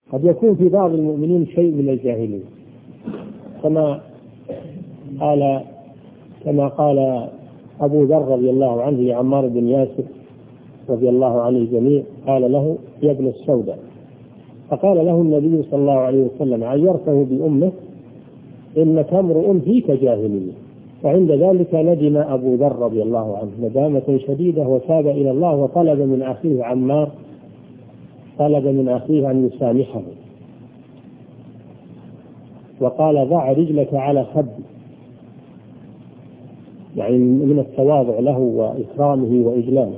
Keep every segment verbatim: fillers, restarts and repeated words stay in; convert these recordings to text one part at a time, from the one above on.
قد يكون في بعض المؤمنين شيء من الجاهلية، كما قال كما قال أبو ذر رضي الله عنه لعمار بن ياسر رضي الله عنه الجميع، قال له: يا ابن السوداء. فقال له النبي صلى الله عليه وسلم: عيرته بأمه إنك امرؤ فيك جاهلية. وعند ذلك ندم أبو ذر رضي الله عنه ندامة شديدة وتاب إلى الله وطلب من أخيه عمار طلب من أخيه أن يسامحه، وقال: ضع رجلك على خدي، يعني من التواضع له وإكرامه وإجلاله.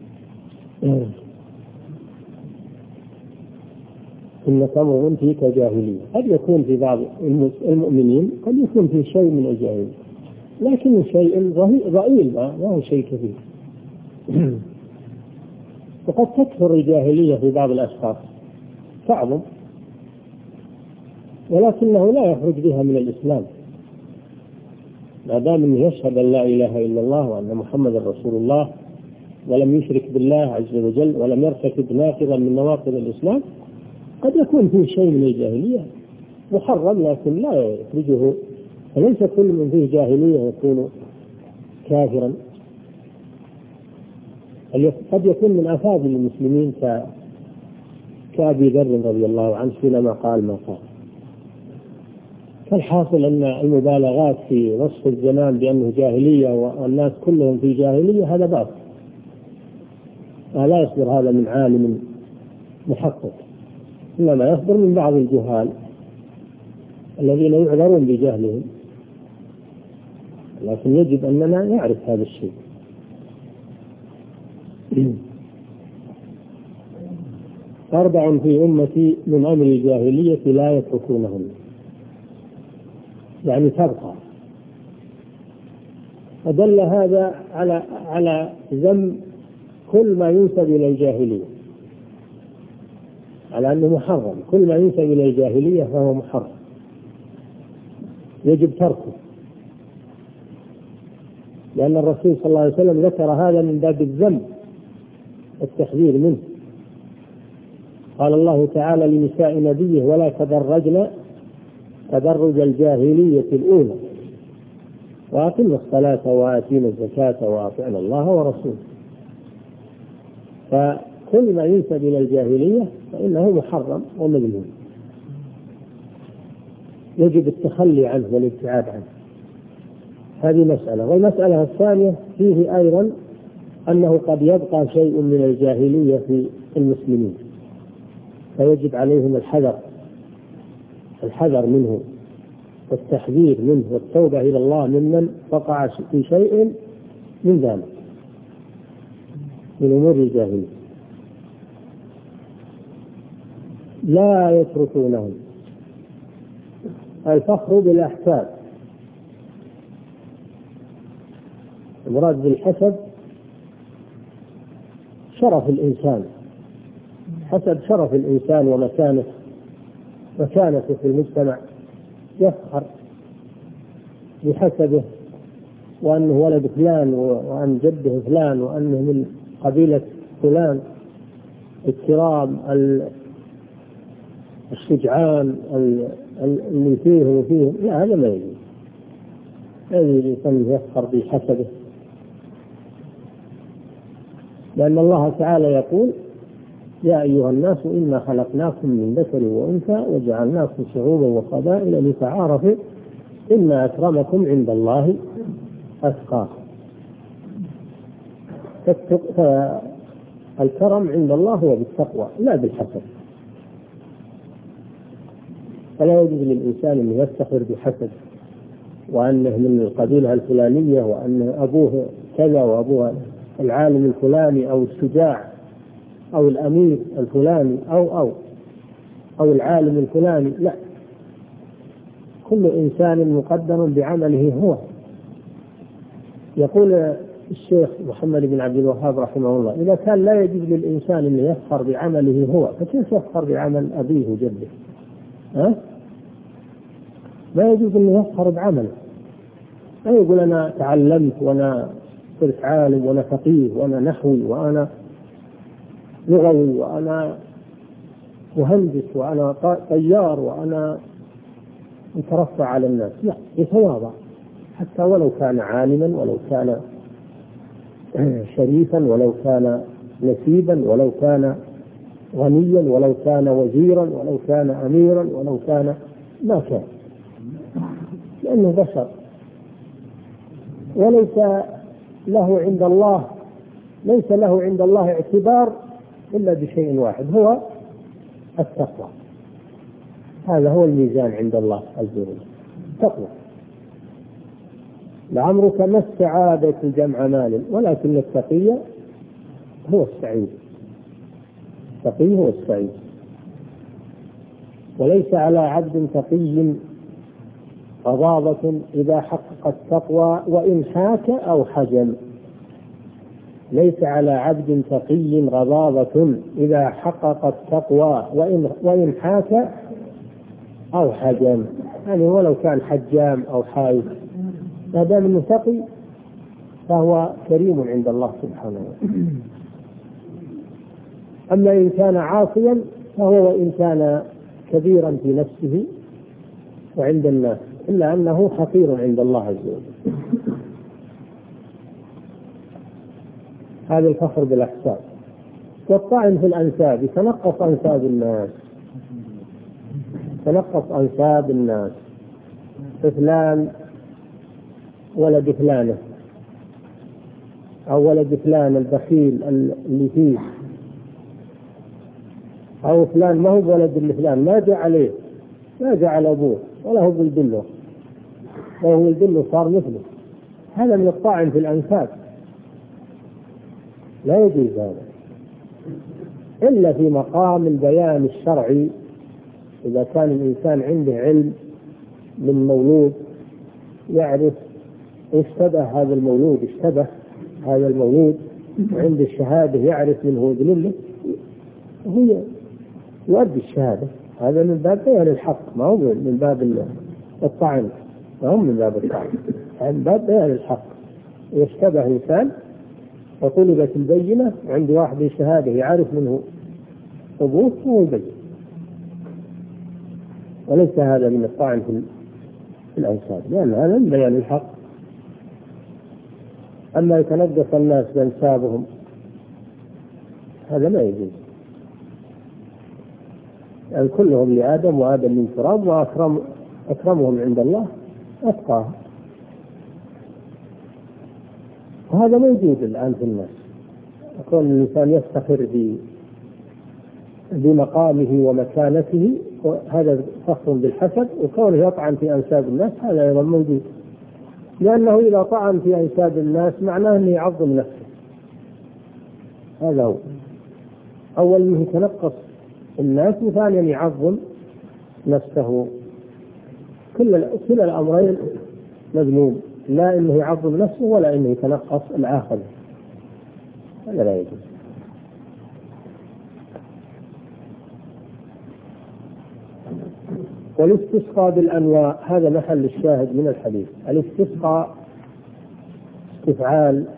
إنك امرؤ فيك جاهلية. قد يكون في بعض المؤمنين قد يكون في شيء من الجاهلية، لكن شيء ضئيل ما هو شيء كثير. وقد تكثر الجاهلية في بعض الأشخاص تعظم، ولكنه لا يخرج بها من الإسلام ما دام أنه يشهد أن لا إله إلا الله وأن محمد رسول الله ولم يشرك بالله عز وجل ولم يرتكب ناقضا من نواقض الإسلام. قد يكون فيه شيء من الجاهلية محرم لكن لا يخرجه، فليس كل من فيه جاهلية يكون كافرا. قد يكون من أفاضل المسلمين كأبي ذر رضي الله عنه حينما قال ما قال. فالحاصل أن المبالغات في وصف الزمان بأنه جاهلية والناس كلهم في جاهلية هذا باطل، لا يصدر هذا من عالم محقق، إنما يصدر من بعض الجهال الذين يعذرون بجهلهم، لكن يجب أننا نعرف هذا الشيء. أربع في أمتي من أمر الجاهلية لا يتركونهن، يعني تبقى. أدل هذا على على ذم كل ما ينسب إلى الجاهلية، على أنه محرم. كل ما ينسب إلى الجاهلية فهو محرم، يجب تركه، لأن الرسول صلى الله عليه وسلم ذكر هذا من باب الذم والتحذير منه. قال الله تعالى لنساء نبيه: ولا تبرجن تبرج الجاهلية الأولى وأقمنا الصلاة وآتينا الزكاة وأطعنا الله ورسوله. فكل ما ينسب إلى الجاهلية فإنه محرم ومذموم، يجب التخلي عنه والابتعاد عنه. هذه مسألة. والمسألة الثانية فيه أيضا أنه قد يبقى شيء من الجاهلية في المسلمين، فيجب عليهم الحذر الحذر منه والتحذير منه والتوبة إلى الله ممن وقع في شيء من ذلك من أمور الجاهلية. لا يتركونهم. الفخر بالأحساب، المراد بالحسب شرف الإنسان، حسب شرف الإنسان ومكانه مكانته في المجتمع، يفخر بحسبه وأنه ولد فلان وأن جده فلان وأنه من قبيلة فلان، الكرام الشجعان اللي فيه وفيه. لا، هذا ما يجوز. هذه الإنسان يفخر بحسبه، لأن الله تعالى يقول: يا أيها الناس إنا خلقناكم من ذكر وأنثى وجعلناكم شعوبا وقبائل لتعارفوا إن أكرمكم عند الله أتقاكم. فالكرم عند الله هو بالتقوى لا بالحسب. فلا يجوز للإنسان أن يفتخر بحسب وأنه من القبيلة الفلانية وأن أبوه كذا وأبوه العالم الفلاني أو الشجاع أو الأمير الفلاني أو أو أو العالم الفلاني. لا، كل إنسان مقدر بعمله هو. يقول الشيخ محمد بن عبد الوهاب رحمه الله: إذا كان لا يجوز للإنسان أن يفخر بعمله هو، فكيف يفخر بعمل أبيه وجده؟ ها؟ لا يجوز أن يفخر بعمله. لا يقول أنا تعلمت وأنا صرت عالم وأنا فقيه وأنا نحوي وأنا لغوي وأنا مهندس وأنا طيار وأنا مترفع على الناس، لا، يتواضع حتى ولو كان عالما ولو كان شريفا ولو كان نسيبا ولو كان غنيا ولو كان وزيرا ولو كان أميرا ولو كان ما كان، لأنه بشر. وليس له عند الله ليس له عند الله اعتبار إلا بشيء واحد، هو التقوى. هذا هو الميزان عند الله عز وجل، التقوى. لعمرك ما السعادة جمع مال، ولكن التقي هو السعيد، التقي هو السعيد. وليس على عبد تقي غضاضة إذا حقق التقوى وإن حاك أو حجم. ليس على عبد تقي غضاضة إذا حقق التقوى وإن وإن حاك أو حجم، يعني ولو كان حجام أو حايف، ما دام انه تقي فهو كريم عند الله سبحانه وتعالى. أما إن كان عاصيا فهو وإن كان كبيرا في نفسه وعند الناس إلا أنه حقير عند الله عز وجل. هذا الفخر بالأحساب. والطعن في الأنساب، يتنقص أنساب الناس، تنقص أنساب الناس، فلان ولد فلانة أو ولد فلان البخيل اللي فيه، أو فلان ما هو ولد لفلان، ما جاء عليه ما جاء على أبوه ولا هو بالدله، وهو بالدله صار مثله. هذا من الطعن في الأنساب، لا يجوز هذا إلا في مقام البيان الشرعي. إذا كان الإنسان عنده علم من مولود يعرف اشتبه هذا المولود اشتبه هذا المولود وعند الشهادة يعرف من هو ابنه، هو يؤدي الشهادة. هذا من باب بيان الحق، ما هو من باب الطعن، ما هو من باب الطعن، من باب بيان الحق. يشتبه إنسان وطلبت البينة عند واحد شهادة يعرف منه أبوه هو البين، وليس هذا من الطعن في الأنساب، لأن هذا من بيان الحق. أما يتنقص الناس بأنسابهم هذا لا يجوز، يعني كلهم لآدم وآدم من تراب، وأكرم أكرمهم عند الله أتقاهم. وهذا موجود الآن في الناس، يكون الإنسان يفتخر بمقامه ومكانته، وهذا فخر بالحسد، وكونه يطعن في أنساب الناس هذا أيضا موجود، لأنه إذا طعن في أنساب الناس معناه أنه يعظم نفسه. هذا هو أول أنه يتنقص الناس، وثانيا يعظم نفسه. كل كل الأمرين مذموم، لا إنه يعظم نفسه ولا إنه يتنقص الآخر، هذا لا يجوز. والاستسقاء بالأنواع هذا محل الشاهد من الحديث. الاستسقاء استفعال،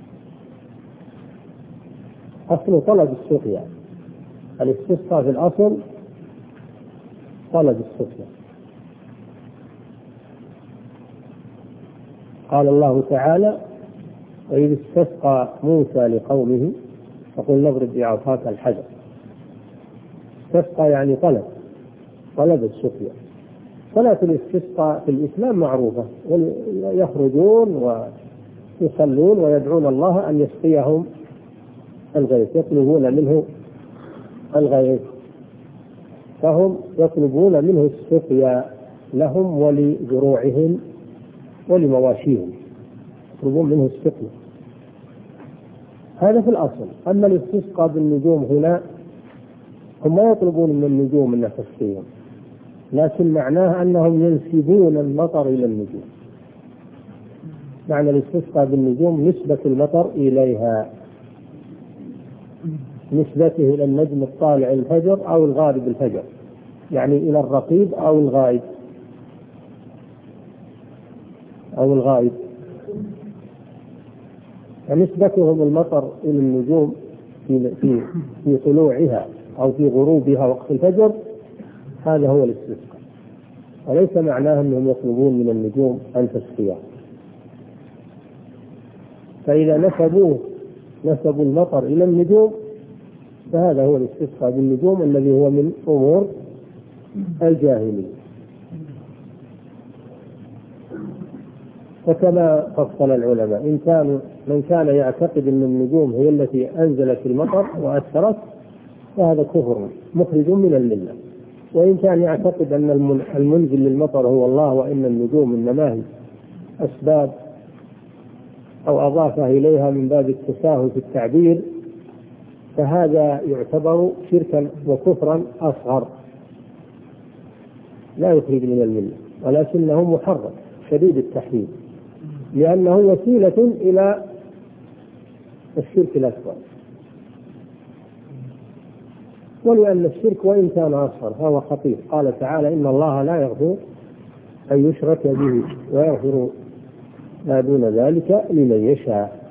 أصل طلب السقيا. الاستسقاء في الأصل طلب السقيا. قال الله تعالى: وإذ استسقى موسى لقومه فقل نضرب بعصاك الحجر. استسقى يعني طلب طلب السقيا. صلاة الاستسقاء في الإسلام معروفة، يخرجون ويصلون ويدعون الله أن يسقيهم الغيث، يطلبون منه الغيث، فهم يطلبون منه السقيا لهم ولزروعهم ولمواشيهم، يطلبون منه السقيا. هذا في الأصل. أما الاستسقاء بالنجوم هنا هم لا يطلبون من النجوم أن تسقيهم، لكن معناه أنهم ينسبون المطر إلى النجوم. معنى الاستسقاء بالنجوم نسبة المطر إليها، نسبته إلى النجم الطالع الفجر أو الغارب الفجر، يعني إلى الرقيب أو الغائب أو الغائب. فنسبتهم المطر إلى النجوم في في في طلوعها أو في غروبها وقت الفجر، هذا هو الاستسقاء، وليس معناه أنهم يطلبون من النجوم أن تسقيهم. فإذا نسبوه نسبوا المطر إلى النجوم فهذا هو الاستسقاء بالنجوم الذي هو من أمور الجاهلية. وكما فصل العلماء، إن كان من كان يعتقد أن النجوم هي التي أنزلت المطر وأثرت فهذا كفر مخرج من الملة، وإن كان يعتقد أن المنزل للمطر هو الله وإن النجوم إنما هي أسباب أو أضافها إليها من باب التساهل في التعبير فهذا يعتبر شركا وكفرا أصغر لا يخرج من الملة، ولكنه محرم شديد التحريم لأنه وسيلة إلى الشرك الأكبر، ولأن الشرك وإن كان أصغر فهو خطير. قال تعالى: إن الله لا يغفر أن يشرك به ويغفر ما دون ذلك لمن يشاء.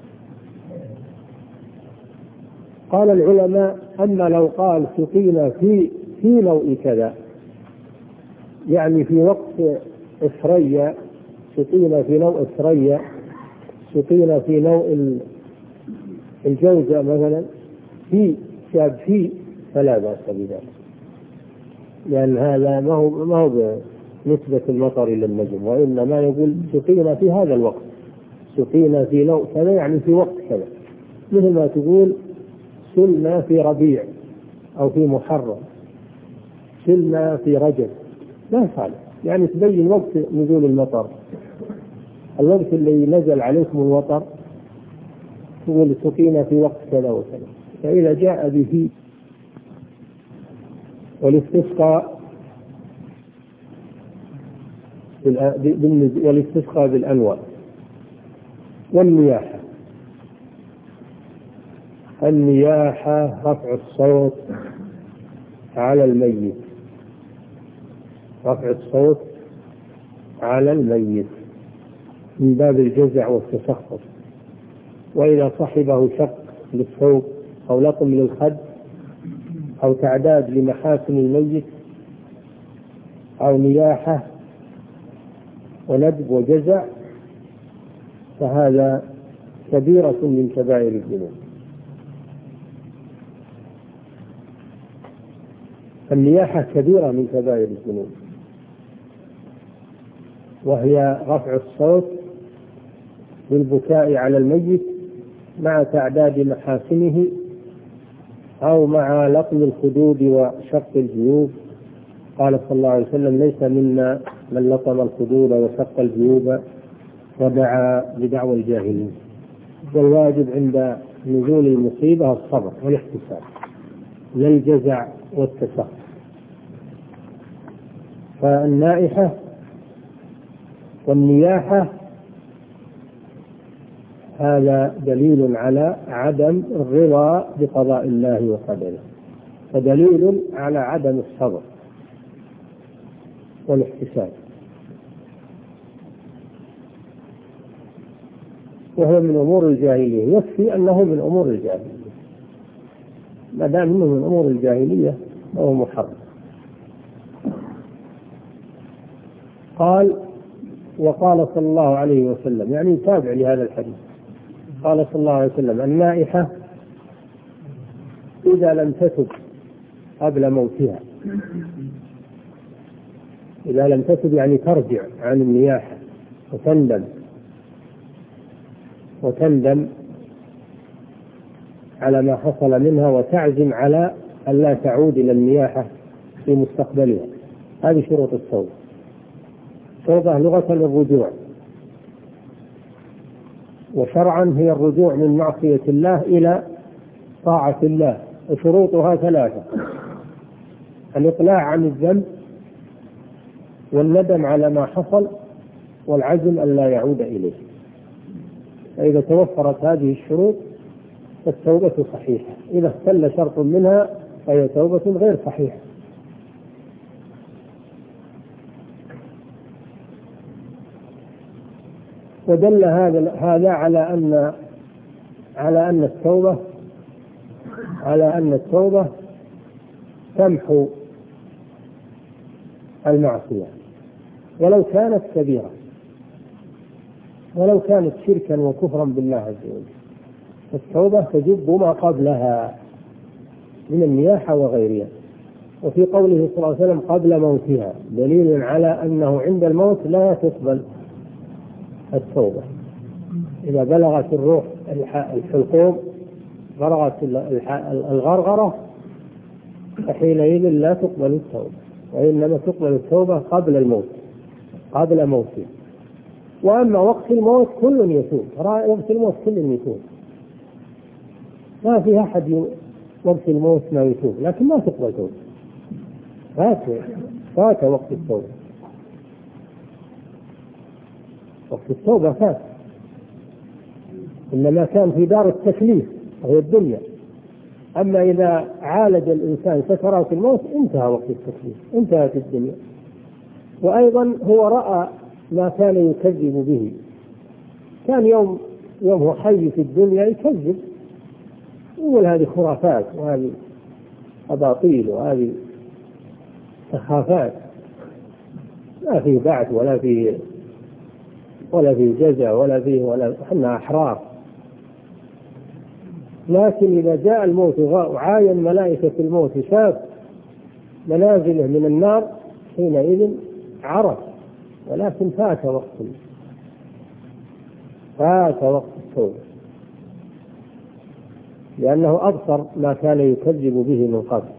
قال العلماء: أما لو قال سقينا في في نوء كذا، يعني في وقت إثريا، سقينا في نوء إثريا، سقينا في نوء الجوزة مثلا، في شاب في فلا بأس بذلك، لأن هذا ما هو ما هو بنسبة المطر إلى النجم، وإنما يقول سقينا في هذا الوقت، سقينا في نوء كذا يعني في وقت كذا، مثل ما تقول سلنا في ربيع أو في محرم، سلنا في رجب، لا يفعل، يعني تبين وقت نزول المطر، الوقت اللي نزل عليكم المطر تقول سقينا في وقت كذا وكذا. فإذا جاء به والاستسقاء والاستسقاء بالأنواع والنياحة. النياحة رفع الصوت على الميت، رفع الصوت على الميت من باب الجزع والتسخط، وإذا صحبه شق للثوب أو لطم للخد أو تعداد لمحاسن الميت أو نياحة وندب وجزع فهذا كبيرة من كبائر الذنوب. النياحة كبيرة من كبائر الذنوب، وهي رفع الصوت بالبكاء على الميت مع تعداد محاسنه أو مع لطم الخدود وشق الجيوب. قال صلى الله عليه وسلم: ليس منا من لطم الخدود وشق الجيوب ودعا بدعوى الجاهلين. والواجب عند نزول المصيبة الصبر والاحتساب لا الجزع والتسخط. فالنائحة والنياحة هذا دليل على عدم الرضا بقضاء الله وقدره، ودليل على عدم الصبر والاحتساب، وهو من أمور الجاهلية. يكفي أنه من أمور الجاهلية، ما دام أنه من أمور الجاهلية فهو محرم. قال: وقال صلى الله عليه وسلم، يعني تابع لهذا الحديث، قال صلى الله عليه وسلم: النائحة إذا لم تتب قبل موتها، إذا لم تتب يعني ترجع عن النياحة وتندم وتندم على ما حصل منها وتعزم على أن لا تعود إلى النياحة في مستقبلها. هذه شروط التوبة. التوبة لغة الرجوع، وشرعا هي الرجوع من معصية الله إلى طاعة الله، وشروطها ثلاثة: الإقلاع عن الذنب، والندم على ما حصل، والعزم أن لا يعود إليه. فإذا توفرت هذه الشروط فالتوبة صحيحة، إذا اختل شرط منها فهي توبة غير صحيحة. ودل هذا هذا على أن على أن التوبة على أن التوبة تمحو المعصية ولو كانت كبيرة، ولو كانت شركا وكفرا بالله عز وجل. التوبة تجب ما قبلها من النياحة وغيرها. وفي قوله صلى الله عليه وسلم قبل موتها دليل على أنه عند الموت لا تقبل التوبة. إذا بلغت الروح الحلقوم بلغت الغرغرة فحينئذ لا تقبل التوبة، وإنما تقبل التوبة قبل الموت، قبل موته. وأما وقت الموت كل يتوب، وقت الموت كل يتوب، ما فيها أحد وقت الموت ما يتوب، لكن ما تقبل توبة. فات فات وقت التوبة، وقت التوبة فات، إنما كان في دار التكليف وهي الدنيا. أما إذا عالج الإنسان سكرات الموت انتهى وقت التكليف، انتهت الدنيا. وأيضا هو رأى ما كان يكذب به، كان يوم يوم هو حي في الدنيا يكذب، يقول هذه خرافات وهذه أباطيل وهذه سخافات، لا في بعث ولا في ولا في جزاء ولا فيه ولا احنا أحرار. لكن إذا جاء الموت وعاين ملائكة الموت شاف منازله من النار حينئذ عرف، ولكن فات وقت فات وقت التوبة، لأنه أبصر ما كان يكذب به من قبل.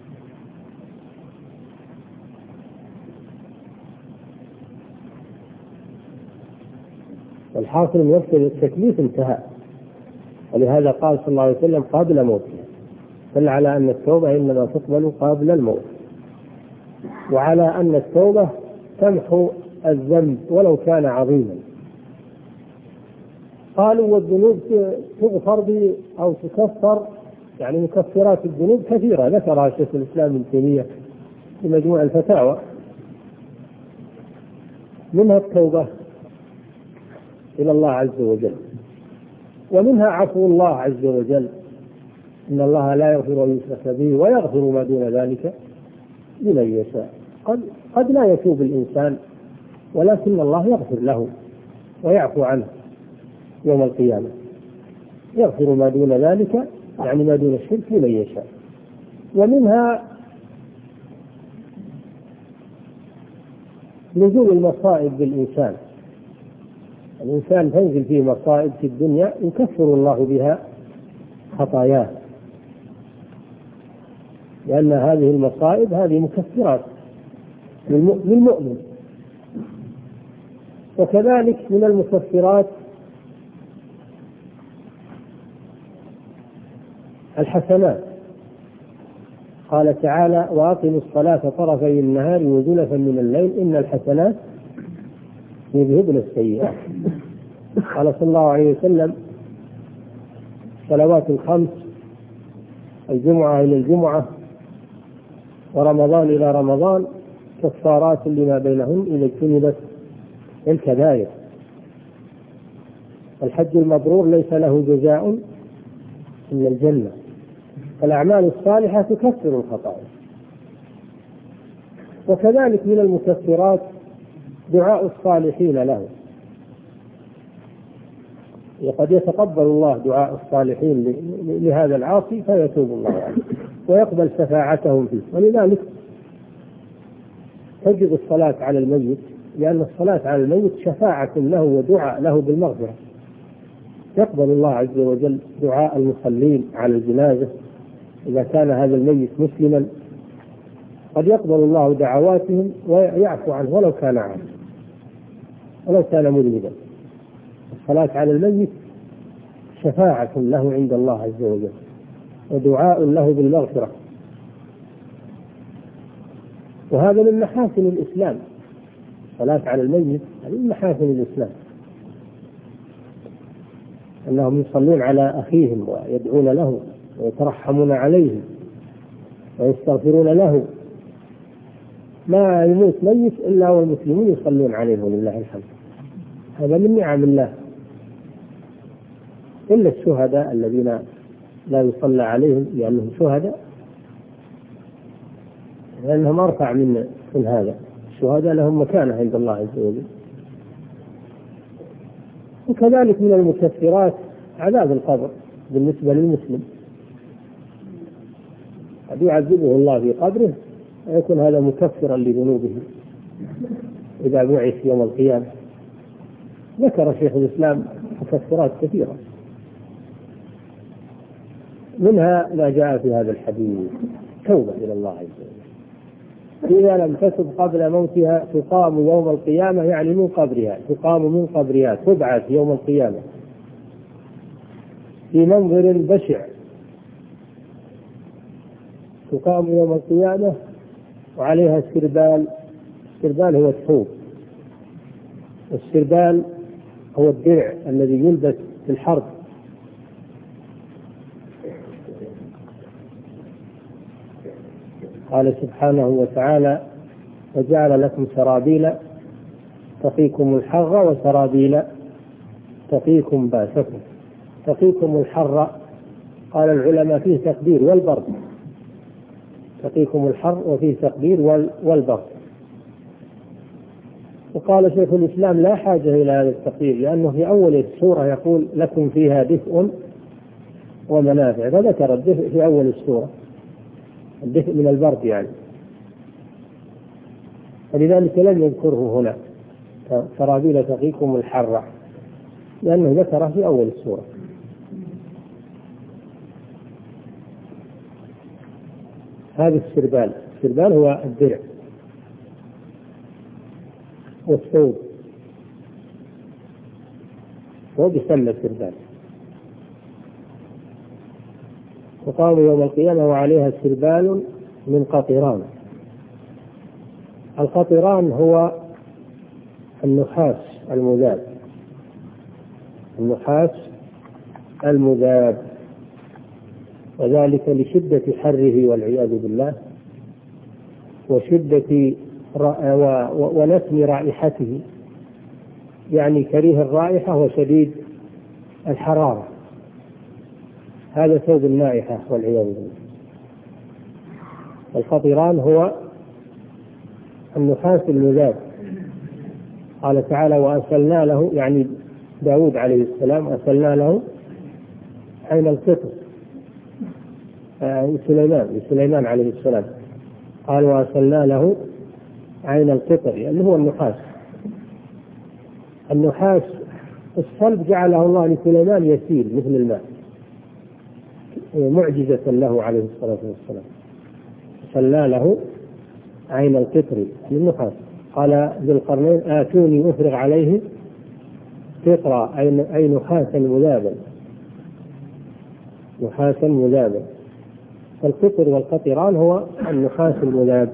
والحاصل من وقت التكليف انتهى، ولهذا قال صلى الله عليه وسلم قبل موته، دل على أن التوبة إنما تقبل قبل الموت، وعلى أن التوبة تمحو الذنب ولو كان عظيما. قالوا والذنوب تغفر ب أو تكفر، يعني مكفرات الذنوب كثيرة ذكرها شيخ الإسلام ابن تيمية في مجموع الفتاوى، منها التوبة إلى الله عز وجل، ومنها عفو الله عز وجل، إن الله لا يغفر أن يشرك به ويغفر ما دون ذلك لمن يشاء. قد, قد لا يتوب الإنسان، ولكن الله يغفر له ويعفو عنه يوم القيامة، يغفر ما دون ذلك يعني ما دون الشرك لمن يشاء. ومنها نزول المصائب بالإنسان، الإنسان تنزل فيه مصائب في الدنيا يكفر الله بها خطاياه، لأن هذه المصائب هذه مكفرات للمؤمن. وكذلك من المكفرات الحسنات، قال تعالى وأقم الصلاة طرفي النهار وزلفا من الليل إن الحسنات يذهبن السيئات. قال صلى الله عليه وسلم صلوات الخمس الجمعة إلى الجمعة ورمضان إلى رمضان كفارات لما بينهن إذا اجتنبت الكبائر. الحج المبرور ليس له جزاء إلا الجنة. الأعمال الصالحة تكفر الخطايا. وكذلك من المكفرات دعاء الصالحين له، وقد يتقبل الله دعاء الصالحين لهذا العاصي فيتوب الله عليه ويقبل شفاعتهم فيه. ولذلك تجب الصلاة على الميت، لأن الصلاة على الميت شفاعة له ودعاء له بالمغفرة. يقبل الله عز وجل دعاء المصلين على الجنازة إذا كان هذا الميت مسلما، قد يقبل الله دعواتهم ويعفو عنه ولو كان عاصيا ولو كان مذنبا. الصلاة على الميت شفاعة له عند الله عز وجل ودعاء له بالمغفرة. وهذا من محاسن الإسلام، الصلاة على الميت هذه من محاسن الإسلام، أنهم يصلون على أخيهم ويدعون له ويترحمون عليه ويستغفرون له. ما يموت ميت إلا والمسلمين يصلون عليه ولله الحمد، هذا من نعم الله. إلا الشهداء الذين لا يصلى عليهم لأنهم شهداء، لأنهم أرفع من من هذا. الشهداء لهم مكانة عند الله عز وجل. وكذلك من المكفرات عذاب القبر بالنسبة للمسلم، قد يعذبه الله في قبره ويكون هذا مكفرا لذنوبه إذا بعث يوم القيامة. ذكر شيخ الإسلام مكفرات كثيرة، منها ما جاء في هذا الحديث: توبة إلى الله عز وجل، إذا لم تتب قبل موتها تقام يوم القيامة، يعني من قبرها، تقام من قبرها، تبعث يوم القيامة في منظر بشع، تقام يوم القيامة وعليها السربال. السربال هو الثوب، والسربال هو الدرع الذي يلبس في الحرب. قال سبحانه وتعالى: وجعل لكم سرابيل تقيكم الحر وسرابيل تقيكم باسكم. تقيكم الحر قال العلماء فيه تقدير والبرد، تقيكم الحر وفيه تقدير والبرد. وقال شيخ الإسلام: لا حاجة إلى هذا التقدير، لأنه في أول السورة يقول: لكم فيها دفء ومنافع، فذكر الدفء في أول السورة، الدفء من البرد يعني، فلذلك لم يذكره هنا سرابيل تقيكم الحر، لأنه ذكره في أول السورة. هذا السربال، السربال هو الدرع والثوب، هو يسمى السربال. وقام يوم القيامة وعليها سربال من قطران. القطران هو النحاس المذاب، النحاس المذاب، وذلك لشدة حره والعياذ بالله، وشدة ونتن رائحته، يعني كريه الرائحة وشديد الحرارة. هذا ثوب النائحة والعياذ بالله. القطران هو النحاس المذاب. قال تعالى: وأسلنا له، يعني داود عليه السلام، أسلنا له عين القطر، سليمان سليمان عليه السلام، قال: وأسلنا له عين القطر، لأنه يعني هو النحاس. النحاس الصلب جعله الله لسليمان يسير مثل الماء، معجزة له عليه الصلاة والسلام. أسلنا له عين القطر للنحاس. قال ذو القرنين: آتوني أفرغ عليه قطرا، أي نحاسا مذابا، نحاسا مذابا. فالقطر والقطران هو النحاس المذاب.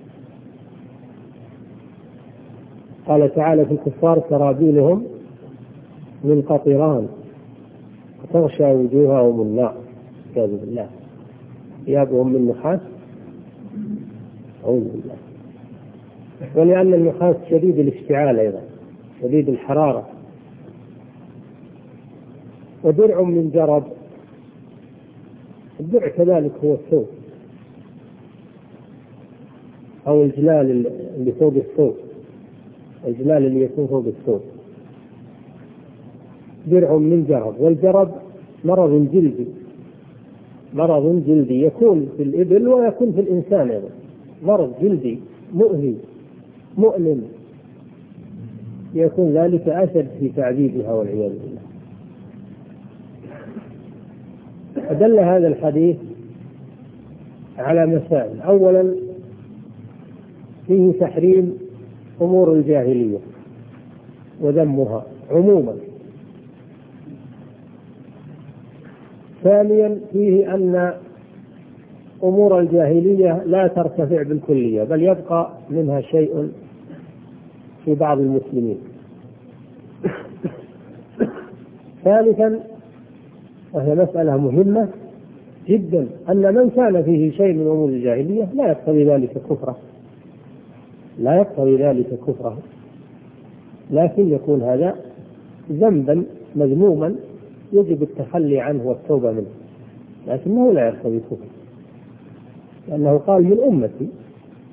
قال تعالى في الكفار: سرابيلهم من قطران وتغشى وجوههم النار، والعياذ بالله. ثيابهم من نحاس، أعوذ بالله. ولأن النحاس شديد الاشتعال أيضا، شديد الحرارة. ودرع من جرب، الدرع كذلك هو الثوب أو الجلال اللي فوق الثوب، الجلال اللي يكون فوق الثوب. درع من جرب، والجرب مرض جلدي، مرض جلدي يكون في الإبل ويكون في الإنسان أيضا، مرض جلدي مؤذي مؤلم، يكون ذلك أشد في تعذيبها والعياذ بالله. أدل هذا الحديث على مسائل: أولا فيه تحريم أمور الجاهلية وذمها عموما. ثانيا فيه أن أمور الجاهلية لا ترتفع بالكلية، بل يبقى منها شيء في بعض المسلمين. ثالثا، وهي مسألة مهمة جدا، أن من كان فيه شيء من أمور الجاهلية لا يقتضي ذلك كفره، لا يقتضي ذلك كفره، لكن يكون هذا ذنبا مذموما يجب التخلي عنه والتوبة منه، لكنه لا يقتضي كفر، لأنه قال: من أمتي،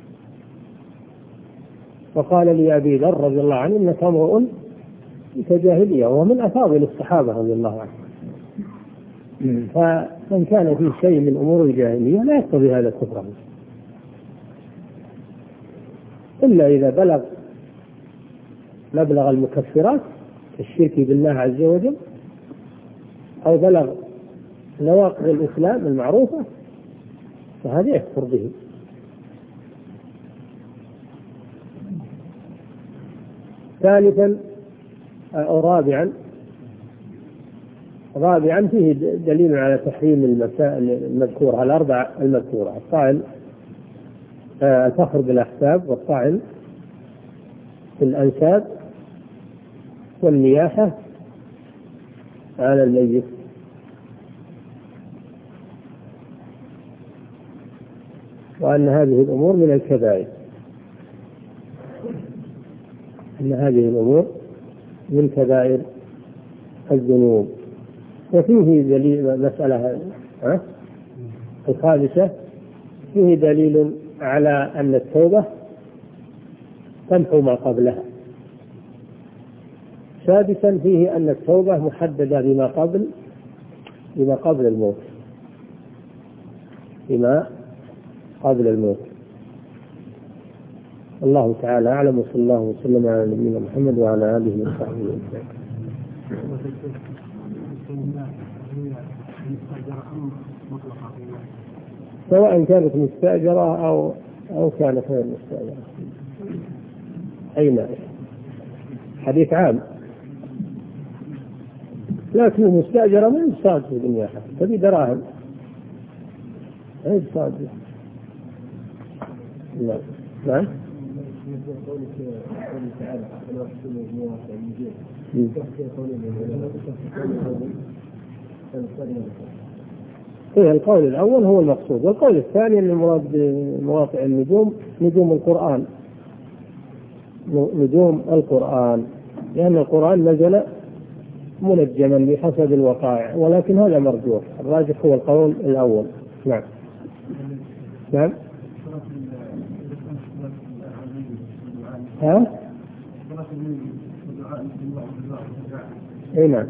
وقال لي أبي ذر رضي الله عنه إنك امرؤ فيك جاهلية، وهو من أفاضل الصحابة رضي الله عنه. فمن كان في شيء من أمور الجاهلية لا يقتضي هذا الكفر، إلا إذا بلغ مبلغ المكفرات كالشرك بالله عز وجل، أو بلغ نواقض الإسلام المعروفة، فهذا يكفر به. ثالثا أو رابعا رابعا فيه دليل على تحريم المسائل المذكورة الأربع المذكورة: الطعن الفخر بالأحساب، والطعن في الأنساب، والنياحة على الميت. وأن هذه الأمور من الكبائر، أن هذه الأمور من كبائر الذنوب. وفيه دليل مسألة الخامسة، فيه دليل على أن التوبة تمحو ما قبلها. سادسا فيه أن التوبة محددة بما قبل بما قبل الموت بما قبل الموت. الله تعالى أعلم، وصلى الله وسلم على نبينا محمد وعلى آله وصحبه وسلم. سواء كانت مستأجرة أو أو كانت غير مستأجرة، أين حديث عام، لكن المستأجرة ما يصاد في الدنيا تبي دراهم، ما يصاد. نعم نعم. إيه القول الأول هو المقصود، والقول الثاني أن المراد بمواقع النجوم نجوم القرآن، نجوم القرآن، لأن القرآن نزل منجما بحسب الوقائع، ولكن هذا مرجوح، الراجح هو القول الأول. نعم نعم. ها؟ اي نعم.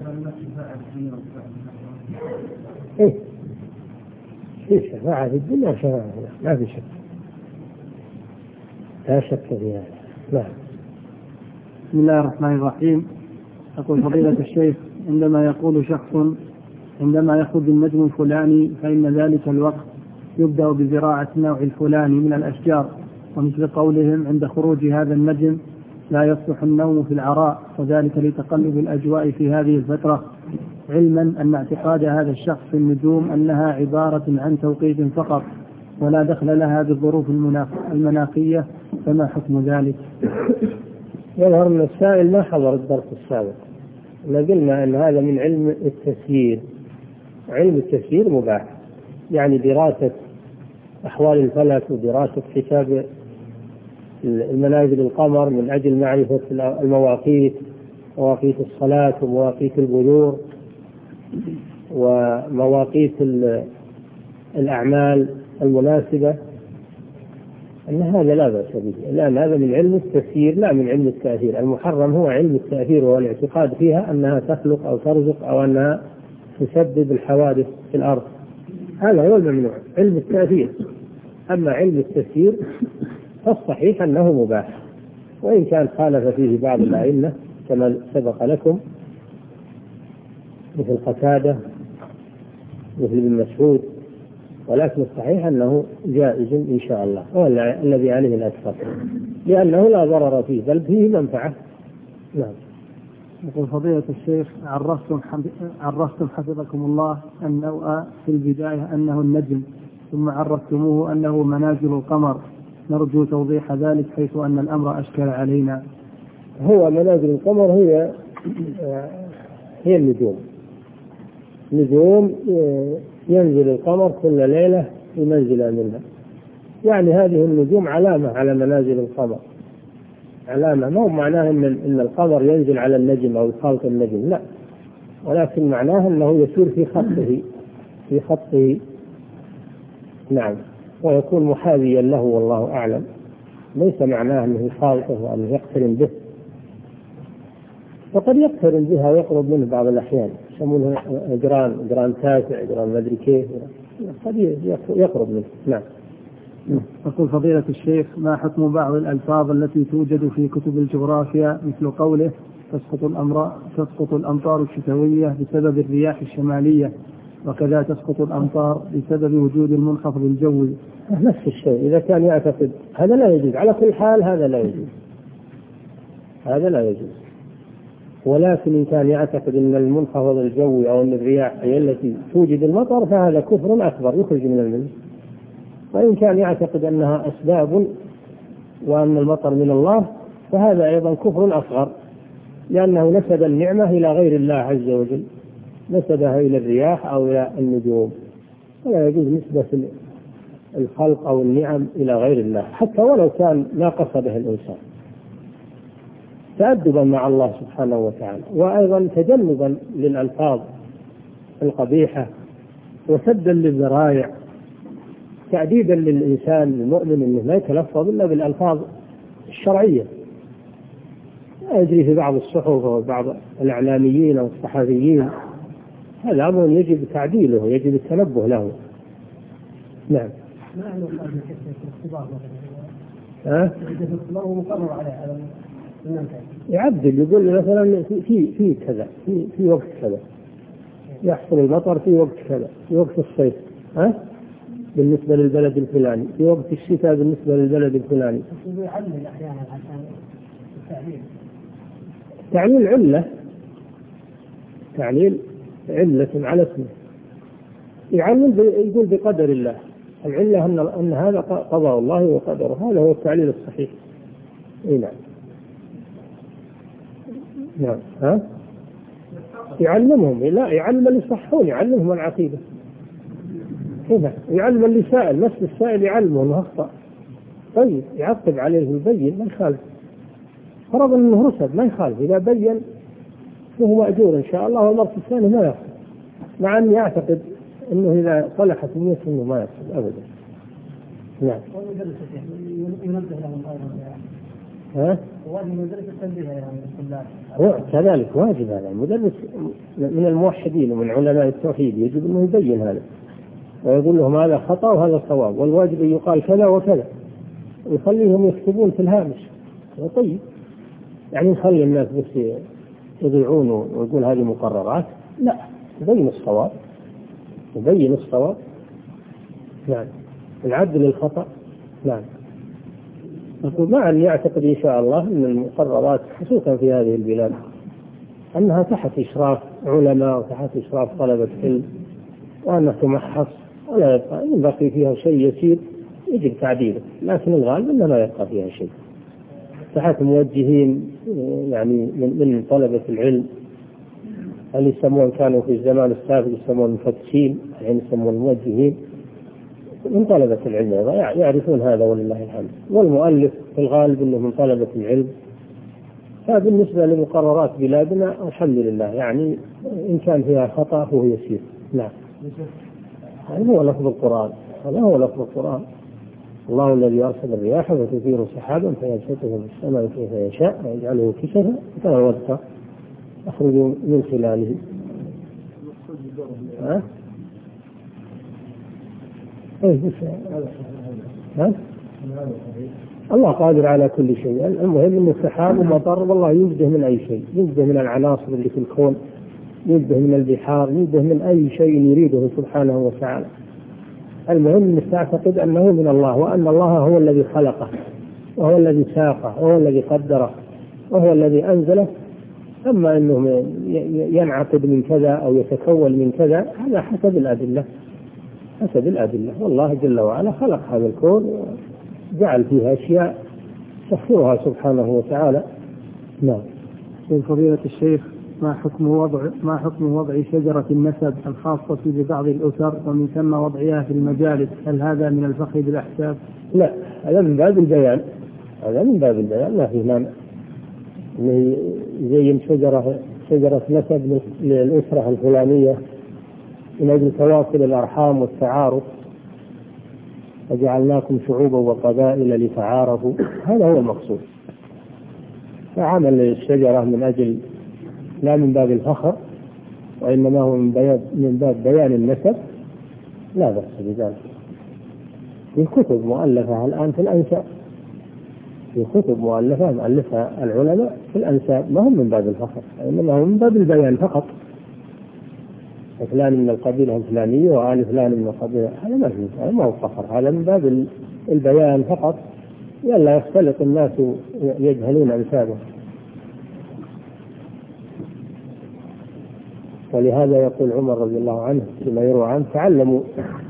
ايه في شفاعة في الدنيا وشفاعة ما في شك، لا شك في هذا. نعم. بسم الله الرحمن الرحيم. يقول فضيلة الشيخ: عندما يقول شخص عندما يخرج النجم الفلاني فإن ذلك الوقت يبدأ بزراعة النوع الفلاني من الأشجار، ومثل قولهم عند خروج هذا النجم لا يصلح النوم في العراء، وذلك لتقلب الأجواء في هذه الفترة، علما أن اعتقاد هذا الشخص في النجوم أنها عبارة عن توقيت فقط ولا دخل لها بالظروف المناخية، فما حكم ذلك؟ يظهر من السائل ما حضر الدرس السابق، قلنا أن هذا من علم التسيير. علم التسيير مباح، يعني دراسة أحوال الفلك ودراسة حساب المنازل القمر من أجل معرفة المواقيت، مواقيت الصلاة ومواقيت البذور ومواقيت الأعمال المناسبة، أن هذا لا بأس به، لأن هذا من علم التسيير لا من علم التأثير. المحرم هو علم التأثير، والاعتقاد فيها أنها تخلق أو ترزق أو أنها تسبب الحوادث في الأرض، هذا هو الممنوع، علم التأثير. أما علم التسيير فالصحيح أنه مباح، وإن كان خالف فيه بعض الأئمة كما سبق لكم مثل قتادة مثل ابن مسعود، ولكن الصحيح أنه جائز إن شاء الله، هو الذي عليه الأكثر، لأنه لا ضرر فيه بل فيه منفعة. نعم. يقول فضيلة الشيخ: عرفتم عرفتم حفظكم الله النوع في البداية أنه النجم، ثم عرفتموه أنه منازل القمر، نرجو توضيح ذلك حيث أن الأمر أشكل علينا. هو منازل القمر هي هي النجوم، نجوم ينزل القمر كل ليلة في منزلة منها، يعني هذه النجوم علامة على منازل القمر، علامة، ما هو معناه إن إن القمر ينزل على النجم أو يخالط النجم، لا، ولكن معناه أنه يسير في خطه في خطه نعم، ويكون محاذيا له والله أعلم. ليس معناه أنه يخالطه وأنه يقترن به، وقد يقترن بها ويقرب منه بعض الأحيان، يسمونه جيران جيران تاسع جيران ما أدري كيف، قد يقرب منه. نعم. يقول فضيلة الشيخ: ما حكم بعض الألفاظ التي توجد في كتب الجغرافيا مثل قوله تسقط الأمطار تسقط الأمطار الشتوية بسبب الرياح الشمالية، وكذا تسقط الأمطار بسبب وجود المنخفض الجوي؟ نفس الشيء، إذا كان يعتقد هذا لا يجوز، على كل حال هذا لا يجوز، هذا لا يجوز. ولكن إن كان يعتقد أن المنخفض الجوي أو أن الرياح هي التي توجد المطر فهذا كفر أكبر يخرج من الملة. وإن كان يعتقد أنها أسباب وأن المطر من الله فهذا أيضا كفر أصغر، لأنه نسب النعمة إلى غير الله عز وجل، نسبها إلى الرياح أو إلى النجوم، ولا يجوز نسبة الخلق أو النعم إلى غير الله حتى ولو كان ما قصده الإنسان، تأدبا مع الله سبحانه وتعالى، وأيضا تجنبا للألفاظ القبيحة وسدا للذرائع، تأديبا للإنسان المؤمن أنه لا يتلفظ إلا بالألفاظ الشرعية. لا يجري في بعض الصحف وبعض الإعلاميين أو الصحفيين، هذا أمر يجب تعديله، يجب التنبه له. نعم. ها؟ يعدل، يقول مثلا في في كذا في في وقت كذا يحصل المطر، في وقت كذا في وقت الصيف ها بالنسبة للبلد الفلاني، في وقت الشتاء بالنسبة للبلد الفلاني. يعلل أحيانا عشان التعليل، تعليل علة، تعليل علة على اسمه، يعلل يقول بقدر الله، العلة أن أن هذا قضاء الله وقدره، هذا هو التعليل الصحيح. إيه نعم. نعم. ها؟ يعلمهم، لا يعلم اللي يصحون، يعلمهم العقيدة كذا، يعلم اللي سائل، نفس السائل يعلمه انه اخطأ، طيب يعقب عليه ويبين، ما يخالف، فرضا انه رسب ما يخالف، اذا بين فهو مأجور ان شاء الله، والمرة الثانية ما يخطأ، مع ان يعتقد انه اذا صلحت نيته انه ما يخطأ ابدا. نعم. ينبه لهم ها؟ واجب المدرس التنبيه يعني الطلاب. هو كذلك واجب، هذا المدرس من الموحدين ومن علماء التوحيد يجب انه يبين هذا ويقول لهم هذا خطأ وهذا صواب، والواجب أن يقال كذا وكذا، ويخليهم يكتبون في الهامش. طيب يعني نخلي الناس بس يضيعون ويقول هذه مقررات؟ لا، يبين الصواب، يبين الصواب. نعم. العدل الخطأ. نعم. نقول مع أن يعتقد إن شاء الله أن المقررات خصوصا في هذه البلاد أنها تحت إشراف علماء وتحت إشراف طلبة علم، وأنها تمحص ولا يبقى، إن بقي فيها شيء يسير يجب تعديله، لكن الغالب أنه لا يبقى فيها شيء، تحت موجهين يعني من طلبة العلم اللي يسمون، كانوا في الزمان السابق يسمون مفتشين، يعني يسمون موجهين من طلبة العلم، يعرفون هذا ولله الحمد، والمؤلف في الغالب أنه من طلبة العلم. فبالنسبة لمقررات بلادنا الحمد لله، يعني إن كان فيها خطأ هو يسير. نعم. هذا هو لفظ القرآن، هذا هو لفظ القرآن: الله الذي أرسل الرياح فتثير سحابا فيبسطه في السماء كيف يشاء ويجعله كسفا فترى الودق يخرج من خلاله. ها؟ ايه ها؟ الله قادر على كل شيء، المهم انه سحاب ومطر، والله ينزه من اي شيء، ينزه من العناصر اللي في الكون، ينزه من البحار، ينزه من اي شيء يريده سبحانه وتعالى. المهم انك تعتقد انه من الله، وان الله هو الذي خلقه وهو الذي ساقه وهو الذي قدره وهو الذي انزله. اما انه ينعقد من كذا او يتكون من كذا، هذا حسب الادله، حسب الادله. والله جل وعلا خلق هذا الكون وجعل فيها اشياء سخرها سبحانه وتعالى. نعم. من فضيلة الشيخ: ما حكم وضع ما حكم وضع شجرة النسب الخاصة ببعض الأسر ومن ثم وضعها في المجالس؟ هل هذا من الفخر بالأحساب؟ لا، هذا من باب البيان، هذا من باب البيان، ما في مانع إنه يزين شجرة شجرة نسب للأسرة الفلانية من أجل تواصل الأرحام والتعارف، وجعلناكم شعوبا وقبائل لتعارفوا، هذا هو المقصود. فعمل الشجرة من أجل لا من باب الفخر وإنما هو من باب بيان النسب لا بأس بذلك. في كتب مؤلفة الآن في الأنساب، في كتب مؤلفة مؤلفها العلماء في الأنساب، ما هم من باب الفخر إنما هم من باب البيان فقط. فلان من القبيلة الفلانية وآل فلان من القبيلة، هذا ما فيه، هذا ما هو فخر، هذا من باب البيان فقط، يلا يختلط الناس يجهلون أنسابهم. ولهذا يقول عمر رضي الله عنه فيما يروى عنه: تعلموا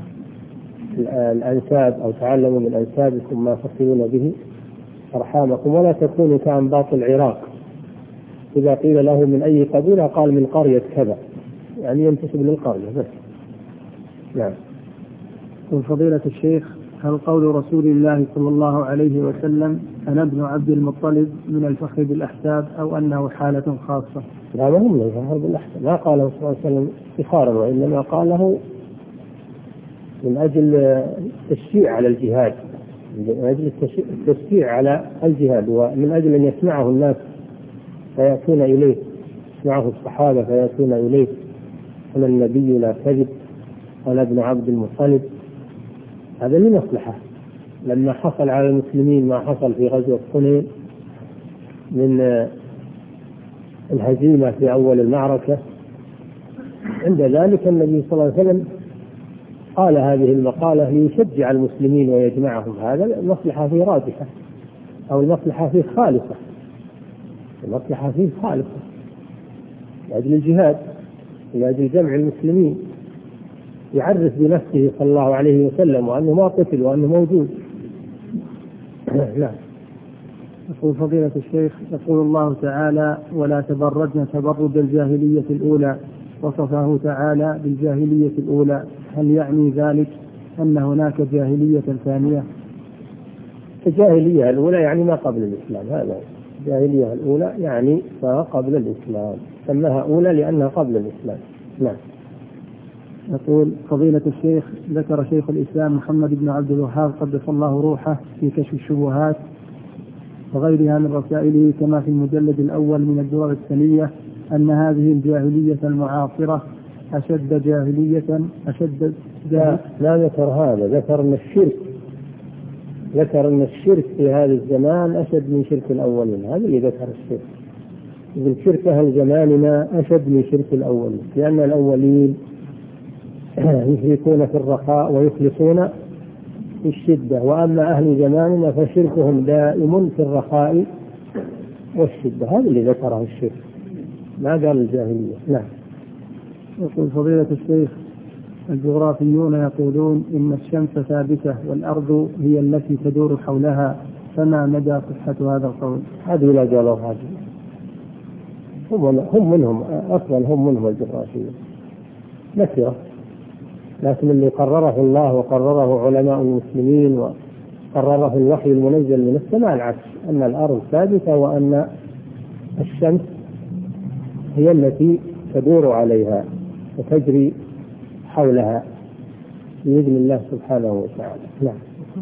الأنساب أو تعلموا من أنسابكم ما تصلون به أرحامكم ولا تكونوا كأنباط العراق، إذا قيل له من أي قبيلة قال من قرية كذا، يعني ينتسب للقرية بس. نعم. وفضيلة الشيخ، هل قول رسول الله صلى الله عليه وسلم أنا ابن عبد المطلب من الفخر بالأحساب أو أنه حالة خاصة؟ لا، ما هم من الفخر بالأحساب، ما قاله صلى الله عليه وسلم افتخارا، وإنما قاله من أجل التشجيع على الجهاد، من أجل التشجيع على الجهاد، ومن أجل أن يسمعه الناس فيأتون إليه، يسمعه الصحابة فيأتون إليه: أنا النبي لا كذب، أنا ابن عبد المطلب. هذا لمصلحة. لما حصل على المسلمين ما حصل في غزوة حنين من الهزيمة في أول المعركة، عند ذلك النبي صلى الله عليه وسلم قال هذه المقالة ليشجع المسلمين ويجمعهم. هذا المصلحة فيه راجحة، أو المصلحة فيه خالصة، المصلحة فيه خالصة لأجل الجهاد، لأجل جمع المسلمين، يعرف بنفسه صلى الله عليه وسلم وأنه ما قتل وأنه موجود. لا. يقول فضيلة الشيخ: يقول الله تعالى: ولا تبرجن تبرج الجاهلية الأولى، وصفه تعالى بالجاهلية الأولى، هل يعني ذلك أن هناك جاهلية ثانية؟ الجاهلية الأولى يعني ما قبل الإسلام، هذا الجاهلية الأولى يعني ما قبل الإسلام، سماها أولى لأنها قبل الإسلام. نعم. يقول فضيلة الشيخ: ذكر شيخ الإسلام محمد بن عبد الوهاب قدس الله روحه في كشف الشبهات وغيرها من رسائله كما في المجلد الأول من الدرر الثانية أن هذه الجاهلية المعاصرة أشد جاهلية أشد لا, لا ذكر هذا، ذكر أن الشرك ذكر أن الشرك في هذا الزمان أشد من شرك الأولين. هذا اللي ذكر الشرك، إذن شرك أهل زماننا أشد من شرك الأولين، لأن الأولين يشركون في الرخاء ويخلصون في الشدة، وأما أهل زماننا فشركهم دائم في الرخاء والشدة. هذا اللي ذكره الشرك، ما قال الجاهلية. نعم. يقول فضيلة الشيخ: الجغرافيون يقولون إن الشمس ثابتة والأرض هي التي تدور حولها، فما مدى صحة هذا القول؟ هذه لا قالوا هذه، هم, هم منهم أصلا، هم منهم الجغرافيون نكرة، لكن اللي قرره الله وقرره علماء المسلمين وقرره الوحي المنزل من السماء العكس، أن الأرض ثابتة وأن الشمس هي التي تدور عليها وتجري حولها بإذن الله سبحانه وتعالى. نعم.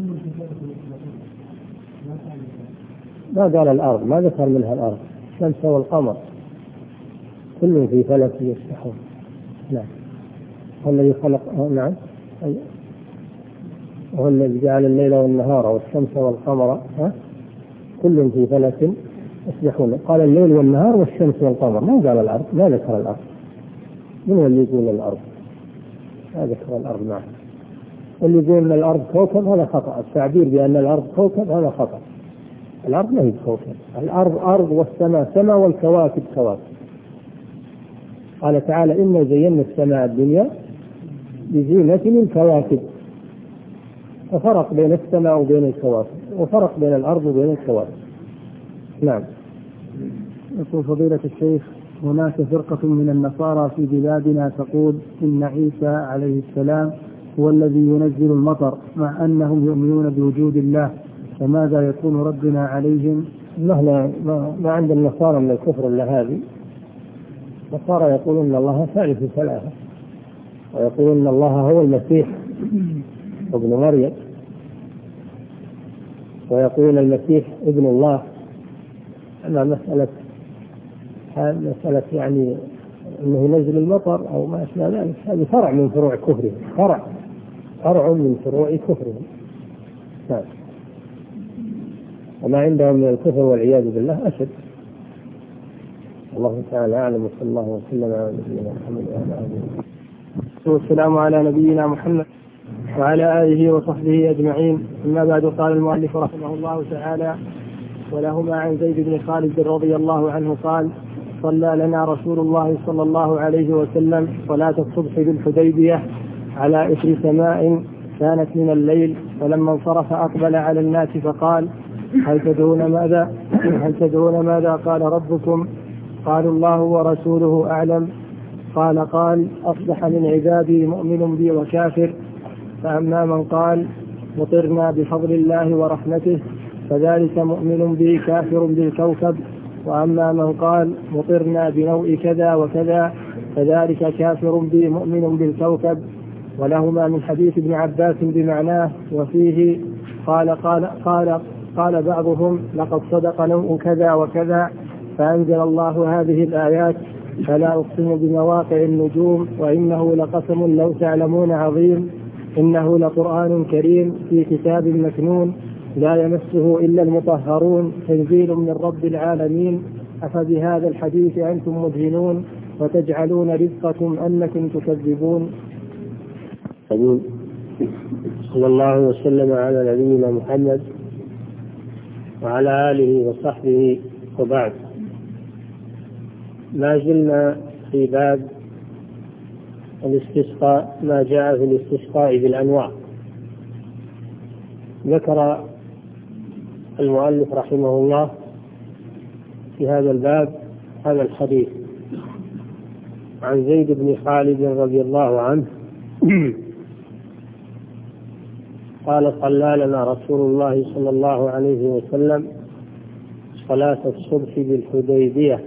ما قال الأرض، ما ذكر منها الأرض، الشمس والقمر كل في فلك يسبحون. نعم. هو الذي خلق، نعم، هو الذي جعل الليل والنهار والشمس والقمر ها؟ كل في فلك يسبحون. قال الليل والنهار والشمس والقمر، ما قال الأرض، ما ذكر الأرض. من اللي يقول الأرض؟ ما ذكر الأرض. نعم. اللي يقول أن الأرض كوكب هذا خطأ، التعبير بأن الأرض كوكب هذا خطأ. الأرض ما هي كوكب، الأرض أرض والسماء سماء والكواكب كواكب. قال تعالى: إنا زينا السماء الدنيا بزينة الكواكب. ففرق بين السماء وبين الكواكب، وفرق بين الأرض وبين الكواكب. نعم. يقول فضيلة الشيخ: هناك فرقة من النصارى في بلادنا تقول إن عيسى عليه السلام هو الذي ينزل المطر، مع أنهم يؤمنون بوجود الله، فماذا يكون ردنا عليهم؟ نحن ما عند النصارى من الكفر إلا هذه. النصارى يقولون أن الله ثالث ثلاثة، ويقولون أن الله هو المسيح ابن مريم، ويقول المسيح ابن الله، أما مسألة مسألة يعني أنه ينزل المطر أو ما أشبه ذلك، هذا فرع من فروع كفرهم، فرع فرع من فروع كفرهم. نعم. وما عندهم من الكفر والعياذ بالله أشد. الله تعالى أعلم، وصلى الله وسلم على نبينا محمد وعلى آله والسلام على نبينا محمد وعلى آله وصحبه أجمعين. أما بعد، قال المؤلف رحمه الله تعالى: ولهما عن زيد بن خالد رضي الله عنه قال: صلى لنا رسول الله صلى الله عليه وسلم صلاة الصبح بالحديبية على إثر سماء كانت من الليل، فلما انصرف أقبل على الناس فقال: هل تدرون ماذا هل تدرون ماذا قال ربكم؟ قالوا: الله ورسوله أعلم. قال قال: أصبح من عبادي مؤمن بي وكافر، فأما من قال مطرنا بفضل الله ورحمته فذلك مؤمن بي كافر بالكوكب، وأما من قال مطرنا بنوء كذا وكذا فذلك كافر بي مؤمن بالكوكب. ولهما من حديث ابن عباس بمعناه، وفيه قال قال قال قال بعضهم: لقد صدق نوء كذا وكذا، فأنزل الله هذه الآيات: فلا أقسم بمواقع النجوم وإنه لقسم لو تعلمون عظيم، إنه لقرآن كريم في كتاب مكنون لا يمسه إلا المطهرون، تنزيل من رب العالمين، أفبهذا الحديث أنتم مدهنون وتجعلون رزقكم أنكم تكذبون. صلى الله وسلم على نبينا محمد وعلى آله وصحبه، وبعد. ما زلنا في باب الاستسقاء، ما جاء في الاستسقاء بالأنواع. ذكر المؤلف رحمه الله في هذا الباب هذا الحديث عن زيد بن خالد رضي الله عنه قال: صلى لنا رسول الله صلى الله عليه وسلم صلاة الصبح بالحديبية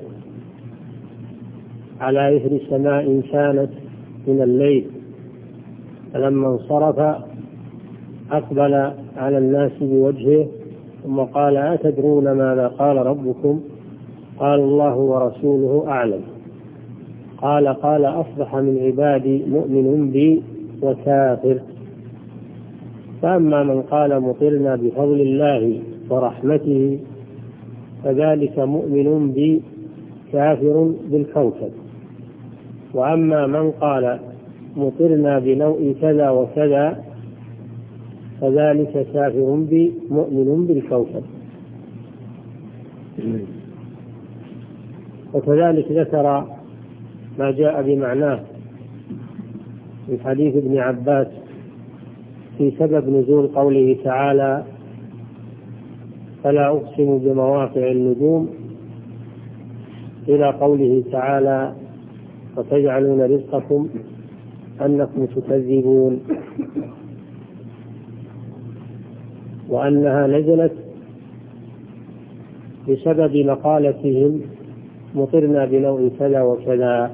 على إثر سماء كانت من الليل، فلما انصرف أقبل على الناس بوجهه ثم قال: أتدرون ماذا قال ربكم؟ قال: الله ورسوله أعلم. قال قال: أصبح من عبادي مؤمن بي وكافر، فأما من قال مطرنا بفضل الله ورحمته فذلك مؤمن بي كافر بالكوكب، وأما من قال مطرنا بنوء كذا وكذا فذلك كافر بي مؤمن بالكوكب. وكذلك ذكر ما جاء بمعناه في حديث ابن عباس في سبب نزول قوله تعالى: فلا أقسم بمواقع النجوم، إلى قوله تعالى: وتجعلون رزقكم أنكم تكذبون، وأنها نزلت بسبب مقالتهم مطرنا بنوء كذا وكذا.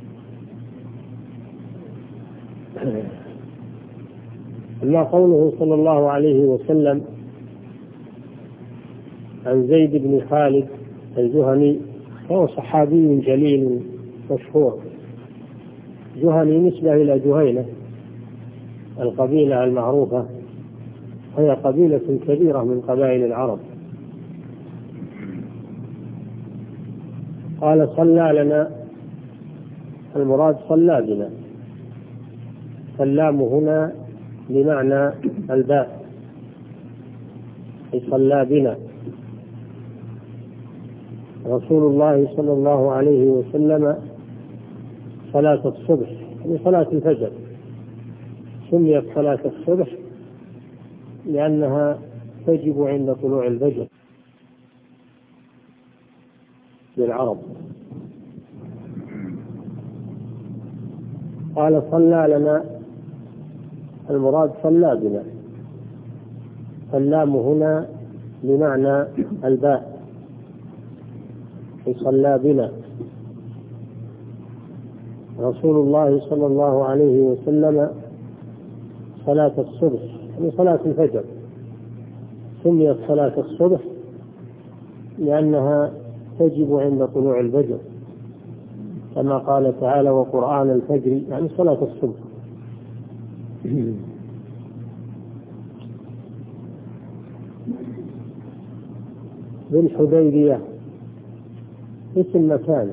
أما قوله صلى الله عليه وسلم عن زيد بن خالد الجهني، هو صحابي جليل مشهور. جهني نسبة إلى جهينة القبيلة المعروفة، هي قبيلة كبيرة من قبائل العرب. قال: صلى لنا، المراد صلى بنا، اللام هنا بمعنى الباء، صلى بنا رسول الله صلى الله عليه وسلم صلاة الصبح، يعني صلاة الفجر. سميت صلاة الصبح لأنها تجب عند طلوع الفجر للعرب. قال: صلى لنا، المراد صلى بنا، اللام هنا بمعنى الباء، صلى بنا رسول الله صلى الله عليه وسلم صلاة الصبح، يعني صلاة الفجر. سميت صلاة الصبح لأنها تجب عند طلوع الفجر، كما قال تعالى وقرآن الفجر، يعني صلاة الصبح. بالحديبية اسم مكان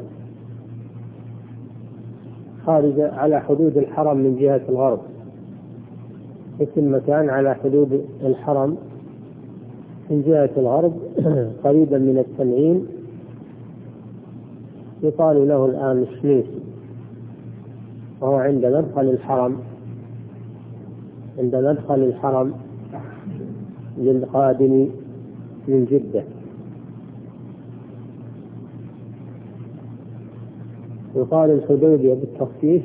خارج على حدود الحرم من جهة الغرب، اسم مكان على حدود الحرم من جهة الغرب قريبا من التنعيم، يقال له الآن الشميس، وهو عند مدخل الحرم عند مدخل الحرم للقادم من جدة. يقال الحديبية بالتخفيف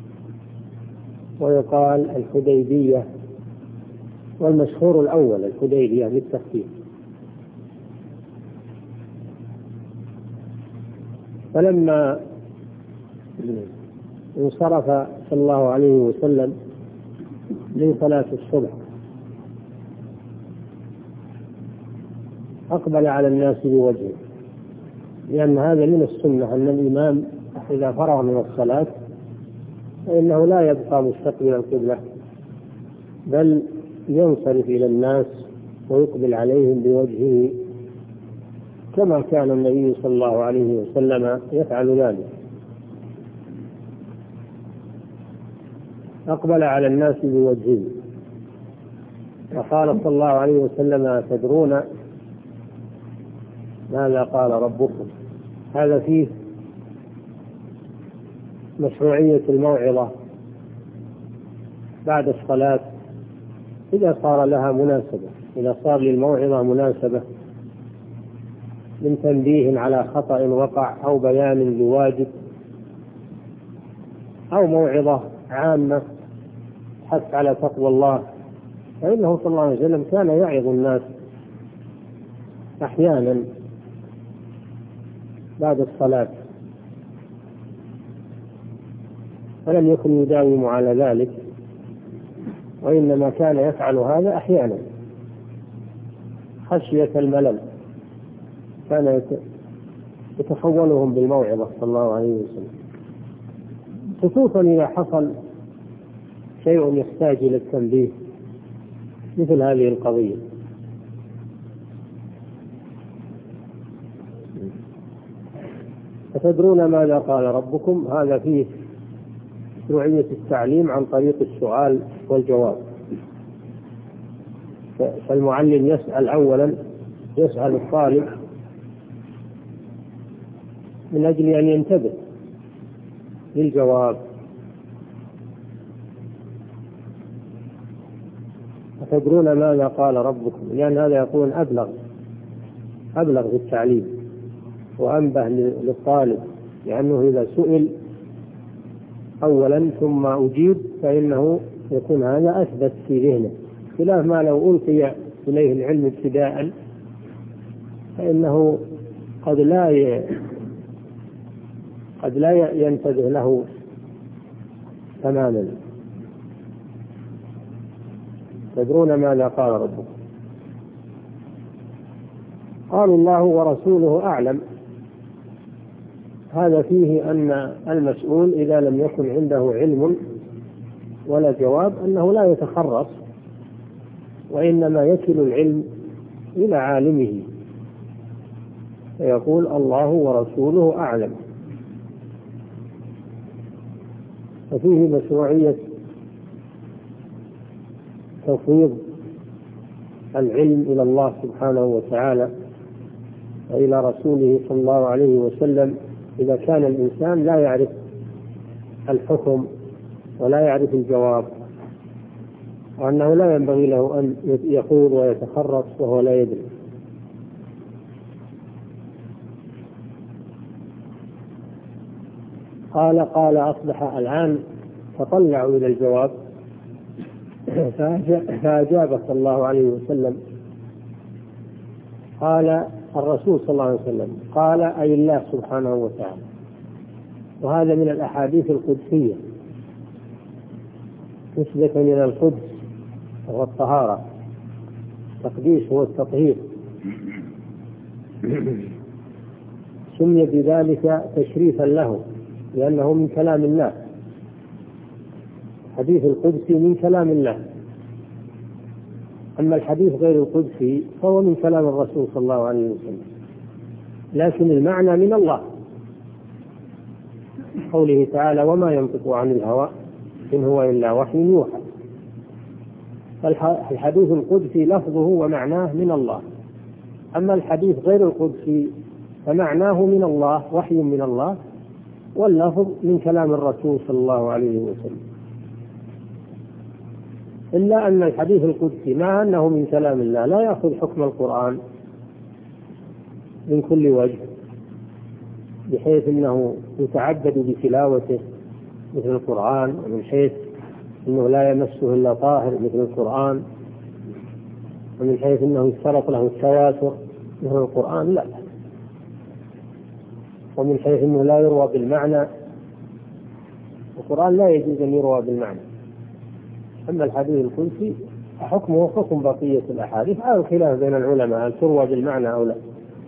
ويقال الحديبية، والمشهور الأول الحديبية بالتخفيف. فلما انصرف صلى الله عليه وسلم من صلاة الصبح أقبل على الناس بوجهه، لأن هذا من السنة أن الإمام إذا فرغ من الصلاة فإنه لا يبقى مستقبل القبلة، بل ينصرف إلى الناس ويقبل عليهم بوجهه، كما كان النبي صلى الله عليه وسلم يفعل ذلك. أقبل على الناس بوجهه وقال صلى الله عليه وسلم تدرون ماذا قال ربكم؟ هذا فيه مشروعية الموعظة بعد الصلاة إذا صار لها مناسبة، إذا صار للموعظة مناسبة من تنبيه على خطأ وقع أو بيان لواجب أو موعظة عامة حث على تقوى الله، فإنه صلى الله عليه وسلم كان يعظ الناس أحيانا بعد الصلاة، فلم يكن يداوم على ذلك، وإنما كان يفعل هذا أحيانا خشية الملل، كان يتخولهم بالموعظة صلى الله عليه وسلم، خصوصا إذا حصل شيء يحتاج إلى التنبيه مثل هذه القضية. أتدرون ماذا قال ربكم؟ هذا فيه مشروعية التعليم عن طريق السؤال والجواب، فالمعلم يسأل أولا، يسأل الطالب من أجل أن ينتبه للجواب. أتدرون ماذا قال ربكم؟ لأن هذا يكون أبلغ أبلغ في التعليم وأنبه للطالب، لأنه إذا سئل أولا ثم أجيب فإنه يكون هذا أثبت في ذهنه، خلاف ما لو ألقي إليه العلم ابتداء فإنه قد لا ي... قد لا ينتبه له تماما. تدرون ماذا قال ربكم؟ قالوا الله ورسوله أعلم. هذا فيه أن المسؤول إذا لم يكن عنده علم ولا جواب أنه لا يتخرص، وإنما يكل العلم إلى عالمه فيقول الله ورسوله أعلم. ففيه مشروعية تفويض العلم إلى الله سبحانه وتعالى وإلى رسوله صلى الله عليه وسلم إذا كان الإنسان لا يعرف الحكم ولا يعرف الجواب، وأنه لا ينبغي له أن يقول ويتخرص وهو لا يدري. قال قال أصبح الآن تطلعوا إلى الجواب، فأجاب صلى الله عليه وسلم. قال الرسول صلى الله عليه وسلم قال أي الله سبحانه وتعالى، وهذا من الأحاديث القدسية نسبة إلى القدس وهو الطهارة، التقديس هو التطهير. سمي بذلك تشريفا له لأنه من كلام الله. الحديث القدسي من كلام الله، أما الحديث غير القدسي فهو من كلام الرسول صلى الله عليه وسلم، لكن المعنى من الله. قوله تعالى: وما ينطق عن الهوى إن هو إلا وحي يوحى. فالحديث القدسي لفظه ومعناه من الله، أما الحديث غير القدسي فمعناه من الله، وحي من الله، واللفظ من كلام الرسول صلى الله عليه وسلم. إلا أن الحديث القدسي مع أنه من كلام الله لا يأخذ حكم القرآن من كل وجه، بحيث أنه يتعبد بتلاوته مثل القرآن، ومن حيث أنه لا يمسه إلا طاهر مثل القرآن، ومن حيث أنه يشترط له التواتر مثل القرآن، لا، ومن حيث أنه لا يروى بالمعنى، القرآن لا يجوز أن يروى بالمعنى. أما الحديث القدسي حكمه حكم بقية الأحاديث، على الخلاف بين العلماء هل تروى بالمعنى أو لا.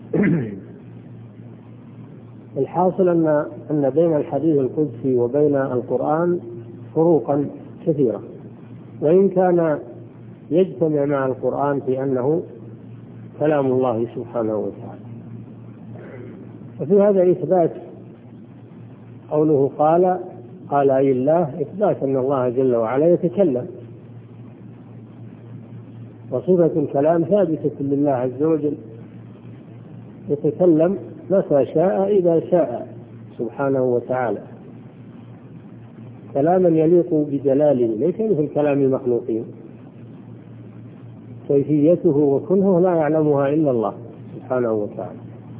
الحاصل أن أن بين الحديث القدسي وبين القرآن فروقا كثيرة، وإن كان يجتمع مع القرآن في أنه كلام الله سبحانه وتعالى. وفي هذا إثبات قوله قال قال أي الله، إثبات أن الله جل وعلا يتكلم، وصفة الكلام ثابتة لله عز وجل، يتكلم متى شاء إذا شاء سبحانه وتعالى، كلاما يليق بجلاله، ليس مثل كلام المخلوقين كيفيته وكنه لا يعلمها إلا الله سبحانه وتعالى،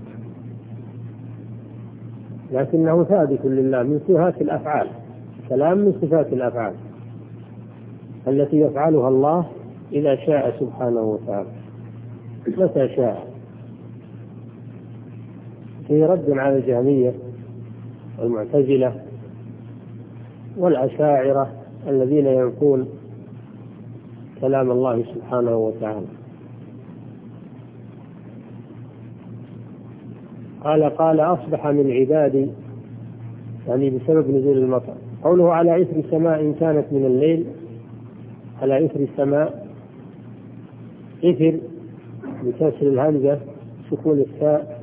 لكنه ثابت لله من صفات الأفعال. كلام من صفات الأفعال التي يفعلها الله إذا شاء سبحانه وتعالى متى شاء. في رد على الجهمية والمعتزلة والأشاعرة الذين ينفون كلام الله سبحانه وتعالى، قال قال أصبح من عبادي، يعني بسبب نزول المطر. قوله على إثر سماء كانت من الليل، على إثر السماء، إثر بكسر الهمزة سكون الثاء،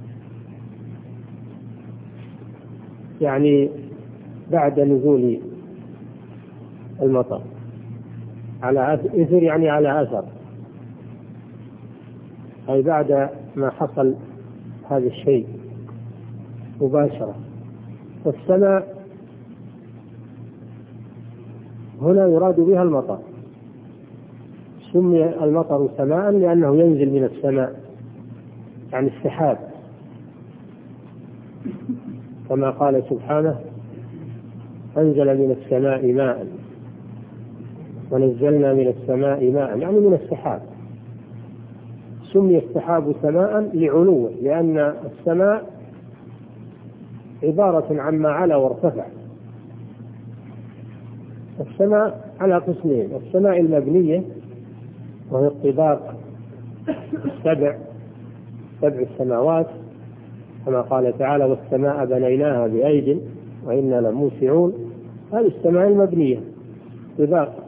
يعني بعد نزول المطر. على إثر يعني على أثر، أي بعد ما حصل هذا الشيء مباشرة. والسماء هنا يراد بها المطر، سمي المطر سماء لأنه ينزل من السماء، يعني السحاب، كما قال سبحانه أنزل من السماء ماء ونزلنا من السماء ماء، يعني من السحاب. سمي السحاب سماء لعلوه، لأن السماء عبارة عما علا وارتفع. السماء على قسمين: السماء المبنية وهي الطباق السبع، سبع السماوات، كما قال تعالى والسماء بنيناها بأيد وإنا لموسعون، هذه السماء المبنية طباق.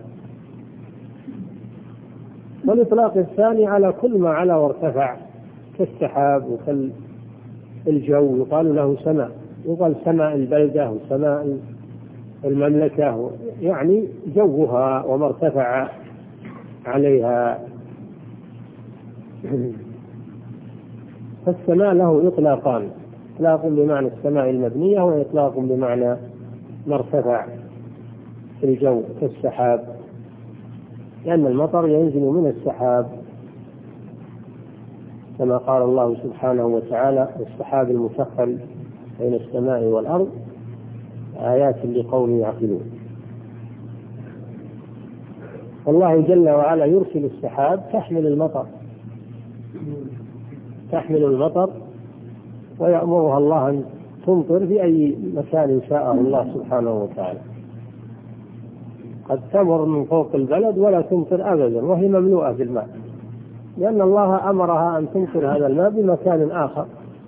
والإطلاق الثاني على كل ما علا وارتفع كالسحاب وكالجو يقال له سماء، يقال سماء البلدة وسماء المملكة، يعني جوها وما ارتفع عليها. فالسماء له إطلاقان: إطلاق بمعنى السماء المبنية، وإطلاق بمعنى ما ارتفع في الجو كالسحاب، لأن المطر ينزل من السحاب، كما قال الله سبحانه وتعالى السحاب المسخر بين السماء والأرض آيات لقوم يعقلون. والله جل وعلا يرسل السحاب تحمل المطر تحمل المطر ويأمرها الله أن تمطر في أي مكان شاءه الله سبحانه وتعالى. قد تمر من فوق البلد ولا تمطر أبدا وهي مملوءة بالماء، لأن الله أمرها أن تنقل هذا الماء بمكان آخر،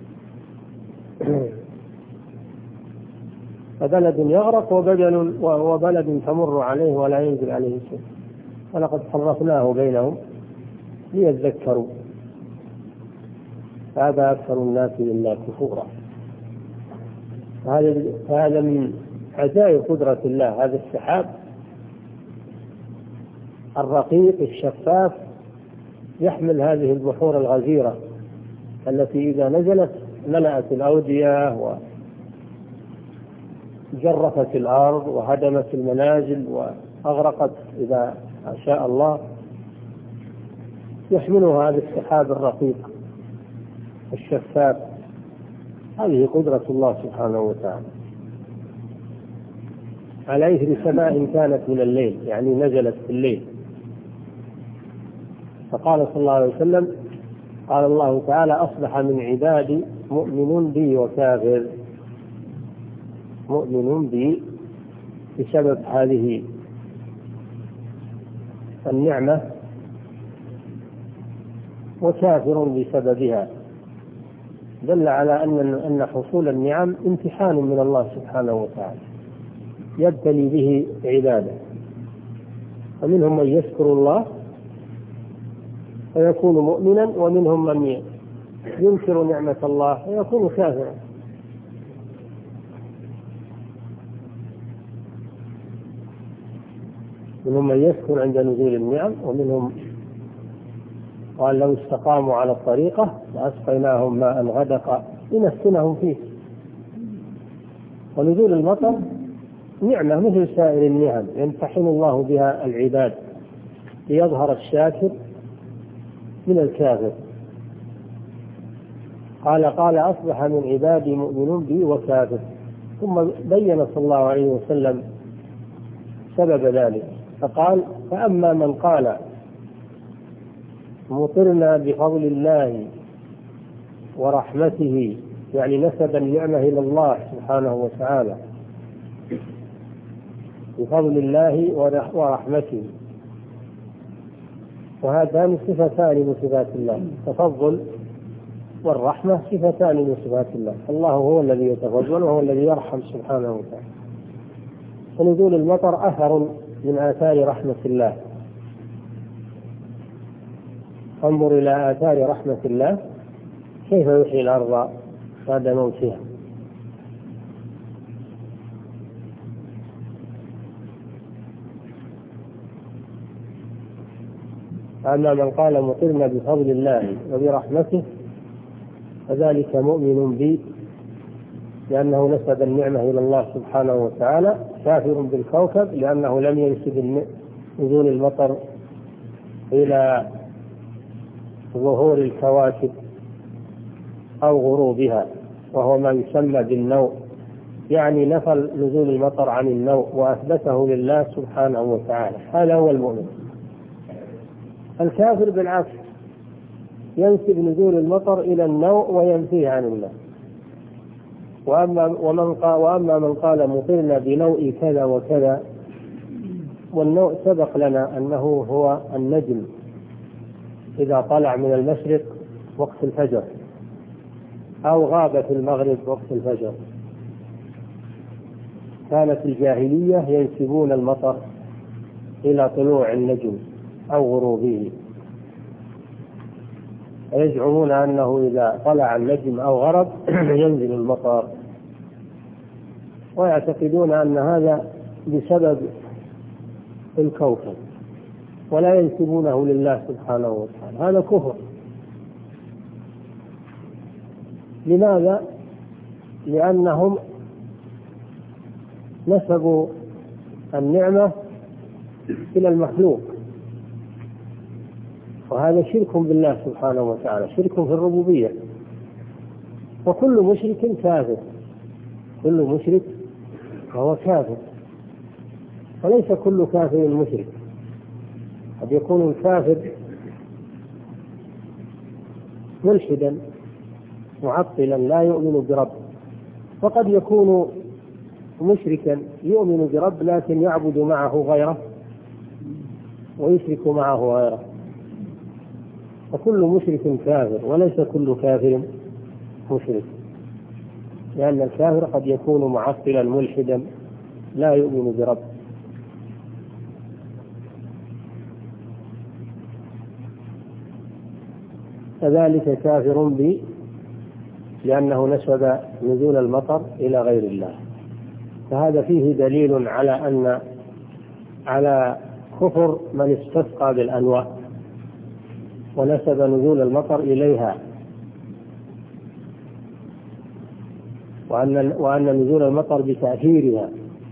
فبلد يغرق وبلد وبلد تمر عليه ولا ينزل عليه شيء، ولقد صرفناه بينهم ليذكروا هذا أكثر الناس إلا كفورا. هذا من عجائب قدرة الله، هذا السحاب الرقيق الشفاف يحمل هذه البحور الغزيرة التي إذا نزلت ملأت الأودية وجرفت الأرض وهدمت المنازل وأغرقت إذا شاء الله. يحملها هذا السحاب الرقيق الشفاف. هذه قدرة الله سبحانه وتعالى على إثر سماء كانت من الليل، يعني نزلت في الليل. فقال صلى الله عليه وسلم: قال الله تعالى: أصبح من عبادي مؤمن بي وكافر. مؤمن بي بسبب هذه النعمة، وكافر بسببها. دل على أن أن حصول النعم امتحان من الله سبحانه وتعالى يبتلي به عباده، فمنهم من يشكر الله فيكون مؤمنا، ومنهم من ينكر نعمة الله فيكون كافرا. منهم من يشكر عند نزول النعم، ومنهم قال: لو استقاموا على الطريقة لأسقيناهم ماء غدقا لنفتنهم فيه. ونزول المطر نعمة مثل سائر النعم يمتحن الله بها العباد ليظهر الشاكر من الكافر. قال قال أصبح من عبادي مؤمن بي وكافر. ثم بين صلى الله عليه وسلم سبب ذلك، فقال: فأما من قال مطرنا بفضل الله ورحمته، يعني نسب النعمة إلى الله سبحانه وتعالى، بفضل الله ورحمته، وهذان صفتان من صفات الله. التفضل والرحمة صفتان من صفات الله. الله هو الذي يتفضل وهو الذي يرحم سبحانه وتعالى. ونزول المطر أثر من آثار رحمة الله. انظر إلى آثار رحمة الله، كيف يحيي الأرض بعد موتها. أما من قال مطرنا بفضل الله وبرحمته فذلك مؤمن بي، لأنه نسب النعمة إلى الله سبحانه وتعالى، كافر بالكوكب لأنه لم ينسب نزول المطر إلى ظهور الكواكب أو غروبها، وهو ما يسمى بالنوء، يعني نفى نزول المطر عن النوء وأثبته لله سبحانه وتعالى. هذا هو المؤمن. الكافر بالعكس ينسب نزول المطر إلى النوء وينفيه عن الله. وأما, ومن قال وأما من قال مطرنا بنوء كذا وكذا، والنوء سبق لنا أنه هو النجم إذا طلع من المشرق وقت الفجر أو غاب في المغرب وقت الفجر. كانت الجاهلية ينسبون المطر إلى طلوع النجم أو غروبه، ويزعمون أنه إذا طلع النجم أو غرب ينزل المطر، ويعتقدون أن هذا بسبب الكوكب، ولا ينسبونه لله سبحانه وتعالى. هذا كفر. لماذا؟ لأنهم نسبوا النعمة إلى المخلوق، وهذا شرك بالله سبحانه وتعالى، شرك في الربوبية. وكل مشرك كافر، كل مشرك فهو كافر، وليس كل كافر مشرك. قد يكون الكافر ملحدا معطلا لا يؤمن برب، وقد يكون مشركا يؤمن برب لكن يعبد معه غيره ويشرك معه غيره. فكل مشرك كافر، وليس كل كافر مشرك، لأن الكافر قد يكون معطلا ملحدا لا يؤمن برب. كذلك كافر بي لأنه نسب نزول المطر إلى غير الله، فهذا فيه دليل على أن على كفر من استسقى بالأنواء ونسب نزول المطر إليها، وأن وأن نزول المطر بتأثيرها،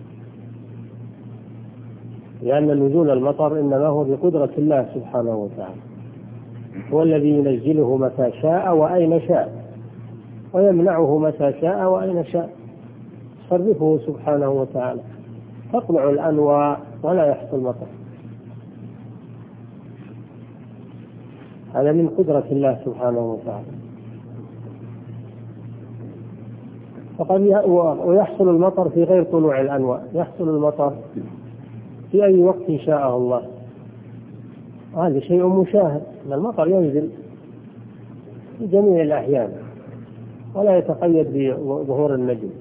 لأن نزول المطر إنما هو بقدرة الله سبحانه وتعالى، هو الذي ينزله متى شاء وأين شاء، ويمنعه متى شاء وأين شاء، يصرفه سبحانه وتعالى، تطلع الأنواع ولا يحصل مطر. هذا من قدرة الله سبحانه وتعالى. فقد ويحصل المطر في غير طلوع الأنواع، يحصل المطر في أي وقت شاءه الله، هذا شيء مشاهد، أن المطر ينزل في جميع الأحيان ولا يتقيد بظهور النجم.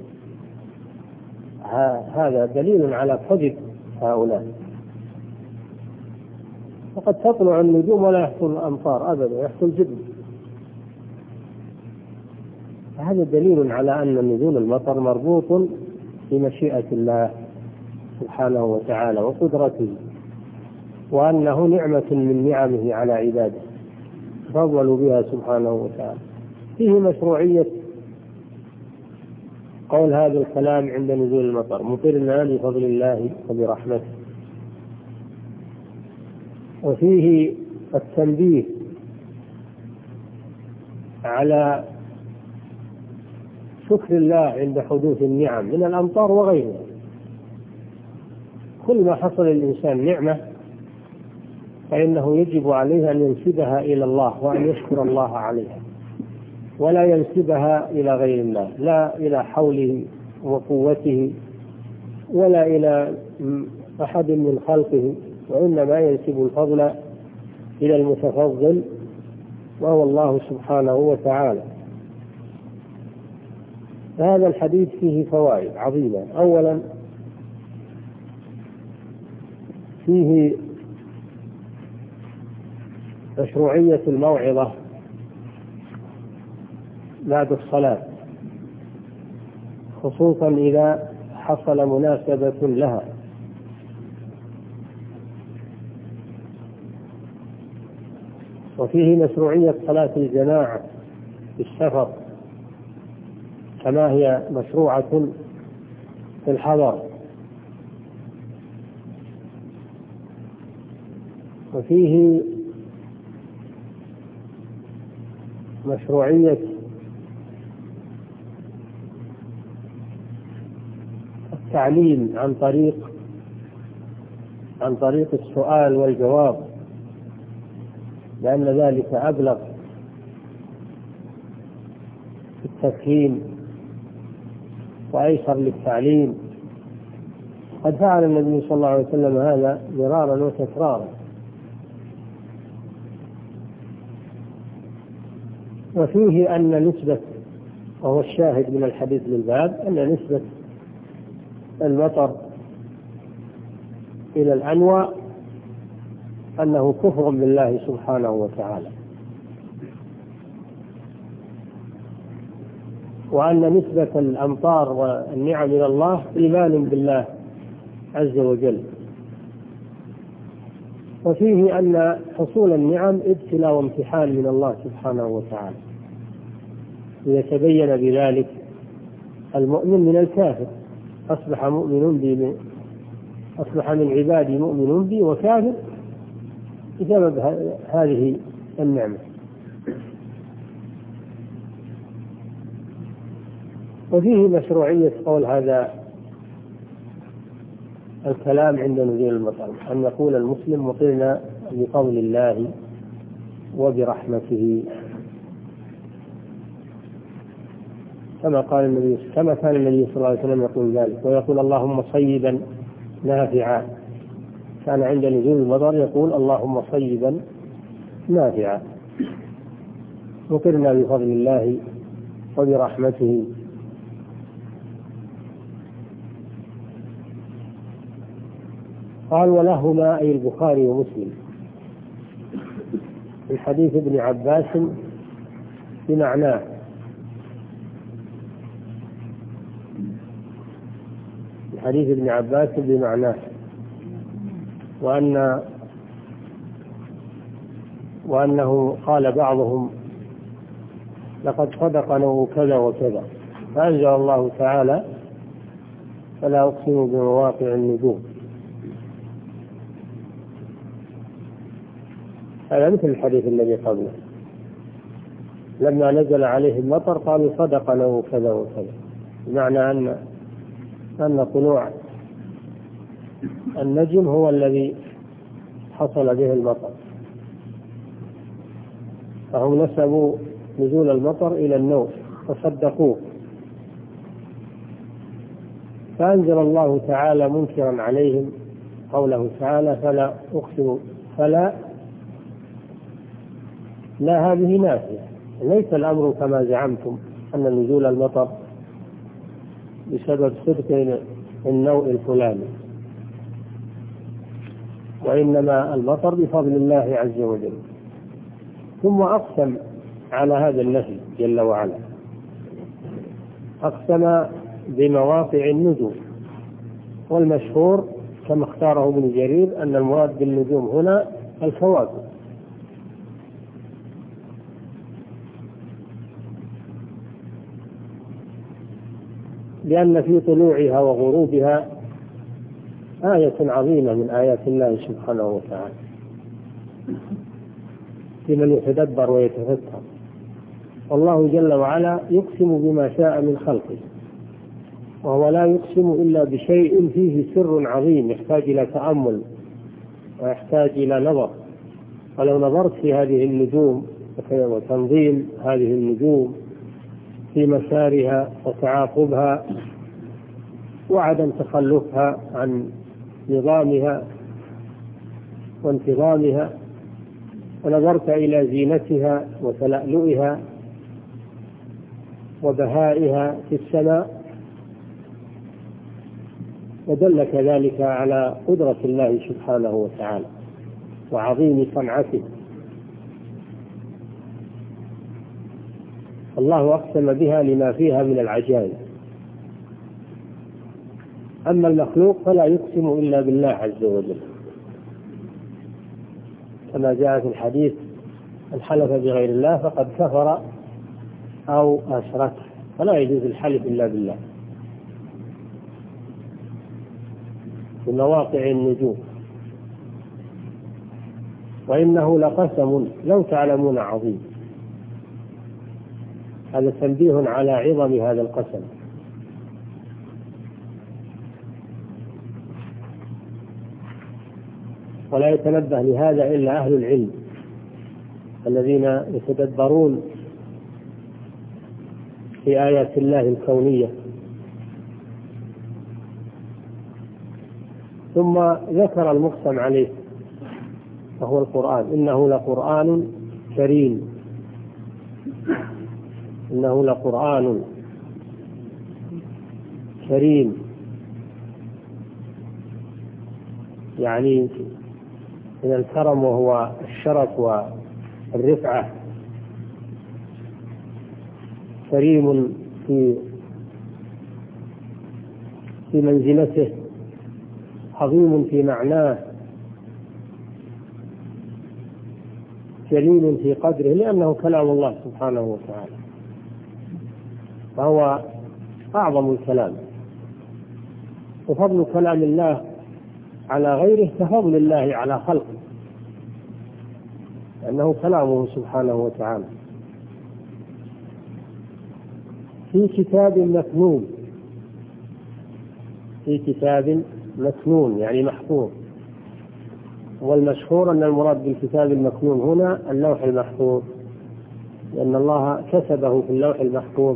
هذا دليل على كذب هؤلاء. فقد تطلع النجوم ولا يحصل الأمطار أبدا، يحصل جد. هذا دليل على أن نزول المطر مربوط بمشيئة الله سبحانه وتعالى وقدرته، وأنه نعمة من نعمه على عباده فضلوا بها سبحانه وتعالى. فيه مشروعية قول هذا الكلام عند نزول المطر: مطرنا بفضل الله وبرحمته. وفيه التنبيه على شكر الله عند حدوث النعم من الأمطار وغيرها. كل ما حصل الإنسان نعمة فإنه يجب عليه أن ينسبها إلى الله وأن يشكر الله عليها، ولا ينسبها إلى غير الله، لا إلى حوله وقوته ولا إلى أحد من خلقه، وإنما ينسب الفضل إلى المتفضل وهو الله سبحانه وتعالى. هذا الحديث فيه فوائد عظيمة. أولا فيه مشروعية الموعظة بعد الصلاة، خصوصا إذا حصل مناسبة لها. وفيه مشروعية صلاة الجماعة في السفر كما هي مشروعة في الحضر. وفيه مشروعية التعليم عن طريق عن طريق السؤال والجواب، لأن ذلك أبلغ في التفهيم وأيسر للتعليم. قد فعل النبي صلى الله عليه وسلم هذا مرارا وتكرارا. وفيه أن نسبة، وهو الشاهد من الحديث للباب، أن نسبة المطر إلى الأنواع أنه كفر بالله سبحانه وتعالى، وأن نسبة الأمطار والنعم إلى الله إيمان بالله عز وجل. وفيه أن حصول النعم ابتلاء وامتحان من الله سبحانه وتعالى، ليتبين بذلك المؤمن من الكافر. أصبح مؤمن بي أصبح من عبادي مؤمن بي وكافر بسبب هذه النعمة. وفيه مشروعية قول هذا الكلام عند نزول المطر، أن يقول المسلم: مطرنا بفضل الله وبرحمته، كما قال النبي كما كان النبي صلى الله عليه وسلم يقول ذلك، ويقول: اللهم صيبا نافعا. كان عند نزول المطر يقول: اللهم صيبا نافعا. مطرنا بفضل الله وبرحمته. قال ولهما أي البخاري ومسلم في حديث ابن عباس بمعناه، حديث ابن عباس بمعناه، وأن وأنه قال بعضهم لقد صدقنا كذا وكذا، فأنزل الله تعالى فلا أقسم بمواقع النجوم. هذا مثل الحديث الذي قبله، لما نزل عليه المطر قالوا صدقنا كذا وكذا، بمعنى أن أن طلوع النجم هو الذي حصل به المطر، فهم نسبوا نزول المطر إلى النوم فصدقوه. فأنزل الله تعالى منكرا عليهم قوله تعالى فلا أقسم، فلا لا هذه نافية، ليس الأمر كما زعمتم أن نزول المطر بسبب صدق النوع الفلاني، وإنما المطر بفضل الله عز وجل. ثم أقسم على هذا النفي جل وعلا، أقسم بمواقع النجوم، والمشهور كما اختاره ابن جرير أن المراد بالنجوم هنا الكواكب، لأن في طلوعها وغروبها آية عظيمة من آيات الله سبحانه وتعالى لمن يتدبر ويتفكر. والله جل وعلا يقسم بما شاء من خلقه، وهو لا يقسم إلا بشيء فيه سر عظيم يحتاج إلى تأمل ويحتاج إلى نظر. ولو نظرت في هذه النجوم وتنظيم هذه النجوم في مسارها وتعاقبها وعدم تخلفها عن نظامها وانتظامها، ونظرت إلى زينتها وتلألؤها وبهائها في السماء، ودلك ذلك على قدرة الله سبحانه وتعالى وعظيم صنعته. الله أقسم بها لما فيها من العجائب. أما المخلوق فلا يقسم إلا بالله عز وجل، كما جاء في الحديث من حلف بغير الله فقد كفر أو أشرك، فلا يجوز الحلف إلا بالله. في مواقع النجوم وإنه لقسم لو تعلمون عظيم، هذا تنبيه على عظم هذا القسم. ولا يتنبه لهذا إلا أهل العلم الذين يتدبرون في آيات الله الكونية. ثم ذكر المقسم عليه وهو القرآن، إنه لقرآن كريم، إنه لقرآن كريم، يعني من الكرم وهو الشرف والرفعة، كريم في في منزلته، عظيم في معناه، جليل في قدره، لأنه كلام الله سبحانه وتعالى، فهو أعظم الكلام. وفضل كلام الله على غيره كفضل الله على خلقه، لأنه كلامه سبحانه وتعالى في كتاب مكنون، في كتاب مكنون يعني محفوظ. والمشهور أن المراد بالكتاب المكنون هنا اللوح المحفوظ، لأن الله كتبه في اللوح المحفوظ،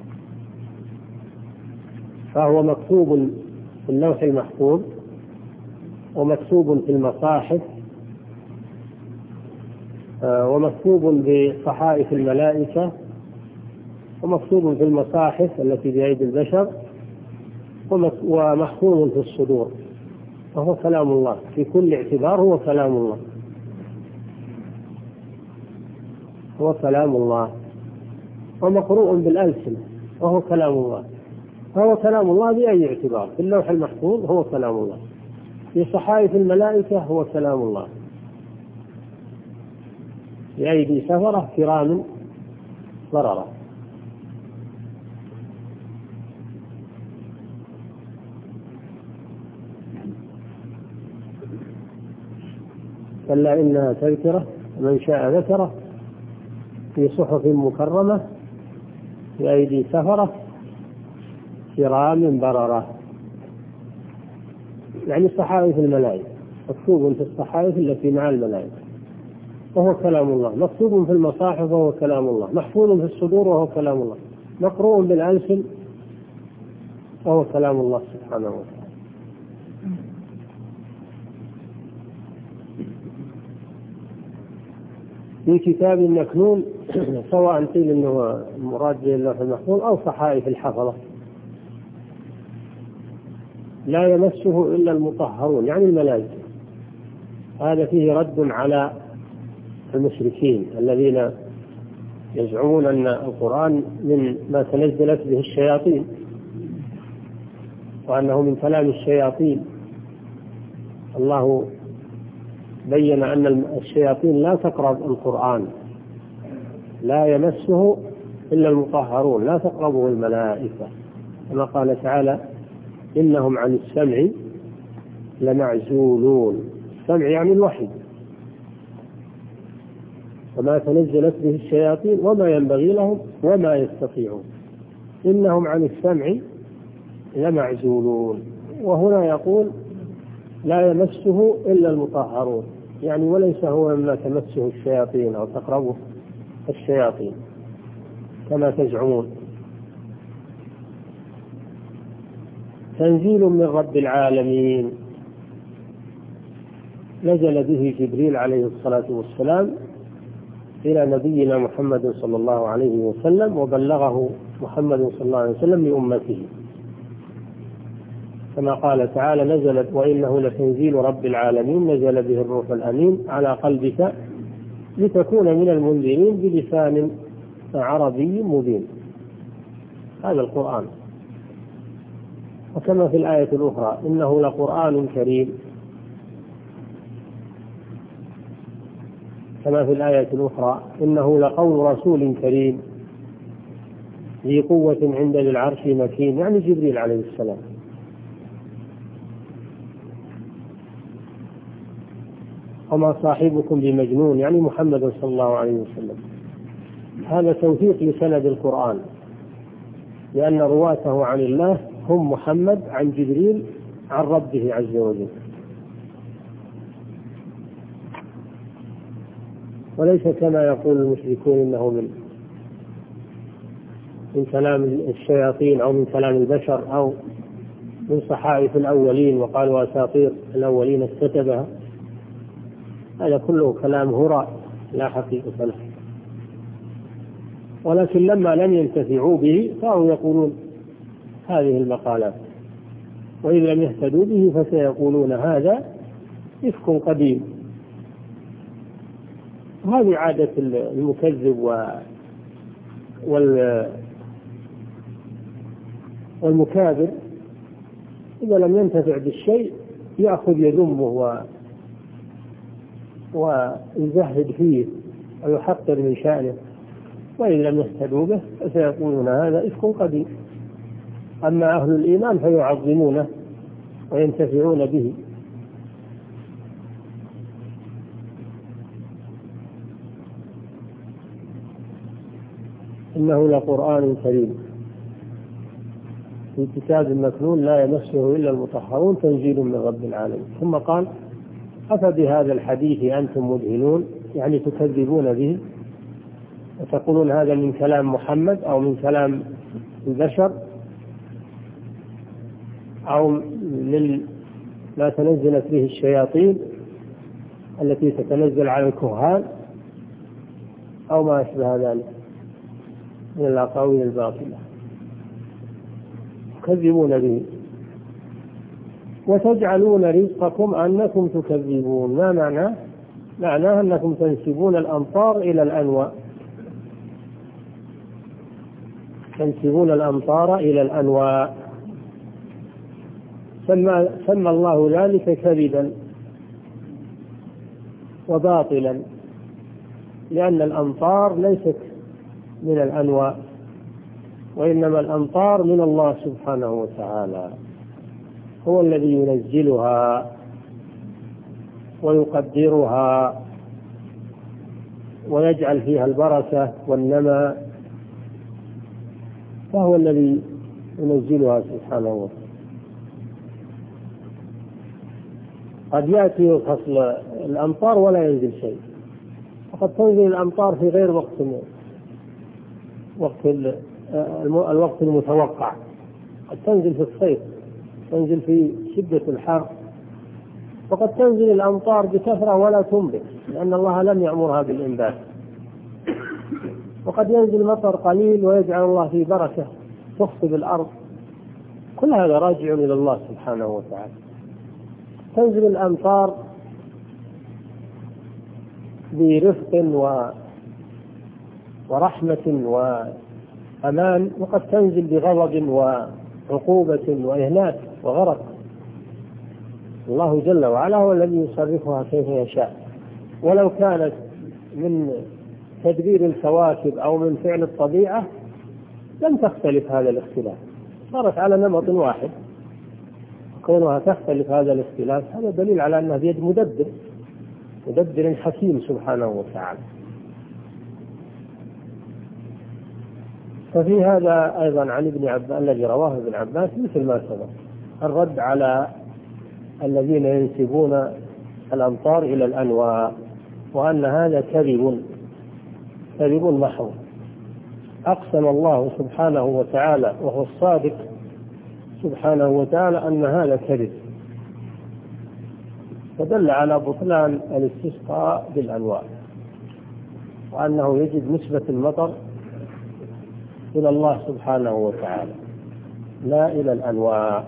فهو مكتوب في اللوح المحفوظ ومكتوب في المصاحف ومكتوب بصحائف الملائكة، ومكتوب في المصاحف التي بأيدي البشر، ومحفوظ في الصدور، فهو كلام الله في كل اعتبار، هو كلام الله، هو كلام الله، ومقروء بالألسنة، وهو كلام الله، فهو كلام الله بأي اعتبار. في اللوح المحفوظ هو كلام الله، في صحائف الملائكة هو كلام الله، بأيدي سفرة كرام بررة. كلا إنها تذكرة من شاء ذكره في صحف مكرمة بأيدي سفرة كرام بررة، يعني صحائف الملائكة، مكتوب في الصحائف التي مع الملائكة وهو كلام الله، مكتوب في المصاحف وهو كلام الله، محفوظ في الصدور وهو كلام الله، مقروء بالألسن وهو كلام الله سبحانه وتعالى. في كتاب مكنون، سواء قيل انه مراد باللوح المحفوظ او صحائف الحفظة، لا يمسه الا المطهرون يعني الملائكة. هذا فيه رد على المشركين الذين يزعمون ان القرآن من ما تنزلت به الشياطين، وانه من كلام الشياطين. الله بين أن الشياطين لا تقرب القرآن، لا يمسه إلا المطهرون، لا تقربه الملائكة، كما قال تعالى إنهم عن السمع لمعزولون. السمع يعني الوحي، وما تنزلت به الشياطين وما ينبغي لهم وما يستطيعون، إنهم عن السمع لمعزولون. وهنا يقول لا يمسه إلا المطهرون، يعني وليس هو مما تمسه الشياطين أو تقربه الشياطين كما تزعمون. تنزيل من رب العالمين، نزل به جبريل عليه الصلاة والسلام إلى نبينا محمد صلى الله عليه وسلم، وبلغه محمد صلى الله عليه وسلم لأمته، كما قال تعالى نزلت وإنه لتنزيل رب العالمين نزل به الروح الأمين على قلبك لتكون من المنذرين بلسان عربي مبين. هذا القرآن. وكما في الآية الأخرى إنه لقرآن كريم، كما في الآية الأخرى إنه لقول رسول كريم ذي قوة عند ذي العرش مكين، يعني جبريل عليه السلام. وما صاحبكم بمجنون، يعني محمد صلى الله عليه وسلم. هذا توثيق لسند القرآن، لأن رواته عن الله هم محمد عن جبريل عن ربه عز وجل، وليس كما يقول المشركون إنه من من كلام الشياطين أو من كلام البشر أو من صحائف الأولين وقالوا أساطير الأولين اكتتبها. هذا كله كلام هراء لا حقيقة له. ولكن لما لم ينتفعوا به صاروا يقولون هذه المقالات، وإن لم يهتدوا به فسيقولون هذا إفك قديم. هذه عادة المكذب والمكابر، إذا لم ينتفع بالشيء يأخذ يذمه ويزهد فيه ويحقر من شأنه، وإن لم يهتدوا به فسيقولون هذا إفك قديم. أما أهل الإيمان فيعظمونه وينتفعون به. إنه لقرآن كريم في كتاب مكنون لا يمسه إلا المطهرون تنزيل من رب العالمين. ثم قال أفبهذا الحديث أنتم مدهنون، يعني تكذبون به وتقولون هذا من كلام محمد أو من كلام البشر أو من ما تنزلت به الشياطين التي تتنزل على الكهان. أو ما أشبه ذلك من الأقاويل الباطلة تكذبون به. وتجعلون رزقكم أنكم تكذبون، ما معناه؟ معناه أنكم تنسبون الأمطار إلى الأنواء، تنسبون الأمطار إلى الأنواء، سمى, سمى الله ذلك كذبا وباطلا، لأن الأمطار ليست من الأنواء، وإنما الأمطار من الله سبحانه وتعالى، هو الذي ينزلها ويقدرها ويجعل فيها البركة والنماء، فهو الذي ينزلها سبحانه وتعالى. قد يأتي فصل الأمطار ولا ينزل شيء، وقد تنزل الأمطار في غير وقت وقت الوقت المتوقع، قد تنزل في الصيف، تنزل في شدة الحر، وقد تنزل الأمطار بكثرة ولا تنبت لأن الله لم يأمرها بالإنبات، وقد ينزل مطر قليل ويجعل الله فيه بركة تخصب الأرض، كل هذا راجع إلى الله سبحانه وتعالى. تنزل الأمطار برفق و... ورحمة وأمان، وقد تنزل بغضب وعقوبة وإهلاك وغرق. الله جل وعلا هو الذي يصرفها كيف يشاء، ولو كانت من تدبير الكواكب أو من فعل الطبيعة لم تختلف هذا الاختلاف، صارت على نمط واحد. كونها تختلف هذا الاختلاف هذا دليل على أنها بيد مدبر مدبر حكيم سبحانه وتعالى. ففي هذا أيضا عن ابن عباس الذي رواه ابن عباس مثل ما سبق الرد على الذين ينسبون الأمطار إلى الأنواء، وأن هذا كذب كذب محض. أقسم الله سبحانه وتعالى وهو الصادق سبحانه وتعالى أن هذا كذب، فدل على بطلان الاستسقاء بالأنواع، وأنه يجب نسبة المطر إلى الله سبحانه وتعالى لا إلى الأنواع.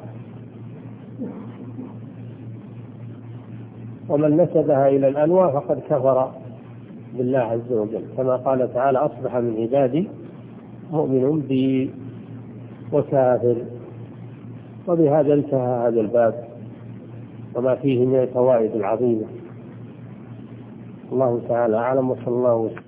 ومن نسبها إلى الأنواع فقد كفر بالله عز وجل، كما قال تعالى أصبح من عبادي مؤمن بي وكافر. وبهذا انتهى هذا الباب وما فيه من الفوائد العظيمة. الله تعالى أعلم، وصلى الله وسلم.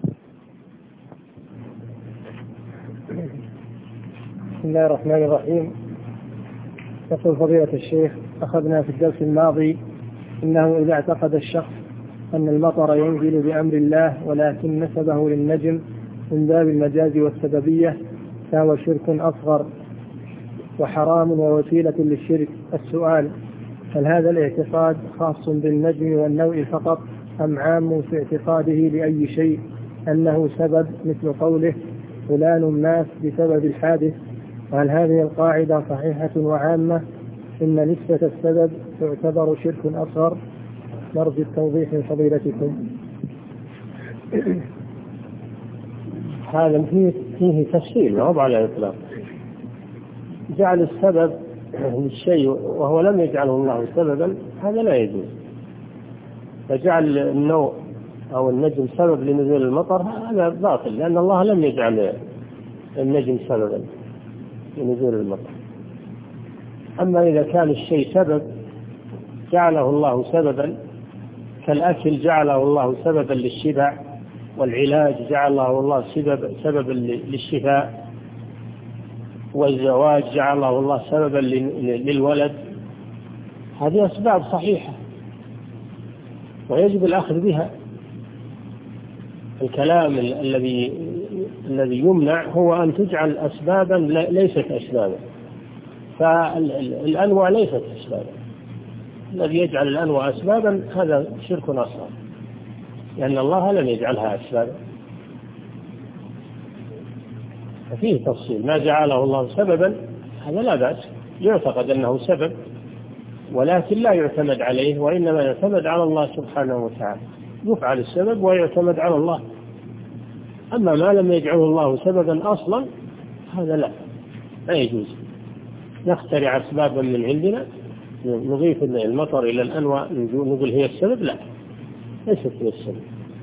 بسم الله الرحمن الرحيم. يقول فضيلة الشيخ: أخذنا في الدرس الماضي إنه إذا اعتقد الشخص أن المطر ينزل بأمر الله ولكن نسبه للنجم من باب المجاز والسببية فهو شرك أصغر وحرام ووسيلة للشرك. السؤال: هل هذا الاعتقاد خاص بالنجم والنوء فقط أم عام في اعتقاده لأي شيء أنه سبب، مثل قوله فلان مات بسبب الحادث؟ وهل هذه القاعدة صحيحة وعامة إن نسبة السبب تعتبر شرك أصغر؟ نرجو التوضيح من فضيلتكم. هذا فيه, فيه تفصيل وضع على الإطلاق. جعل السبب للشيء وهو لم يجعله الله سببا هذا لا يجوز، فجعل النوء أو النجم سبب لنزول المطر هذا باطل، لأن الله لم يجعل النجم سببا لنزول المطر. أما إذا كان الشيء سبب جعله الله سببا، كالأكل جعله الله سببا للشبع، والعلاج جعله الله سبب سببا للشفاء، والزواج جعله الله سببا للولد، هذه أسباب صحيحة ويجب الأخذ بها. الكلام الذي الذي يمنع هو أن تجعل أسبابا ليست أسبابا، فالأنواع ليست أسبابا. الذي يجعل الأنواع أسبابا هذا شرك أصغر، لأن الله لم يجعلها أسبابا. ففيه تفصيل، ما جعله الله سببا هذا لا بأس، يعتقد أنه سبب ولكن لا يعتمد عليه، وإنما يعتمد على الله سبحانه وتعالى، يفعل السبب ويعتمد على الله أما ما لم يجعله الله سببا أصلا هذا لا لا يجوز نخترع أسبابا من عندنا نضيف المطر إلى الأنواع نقول هي السبب، لا ليست هي السبب.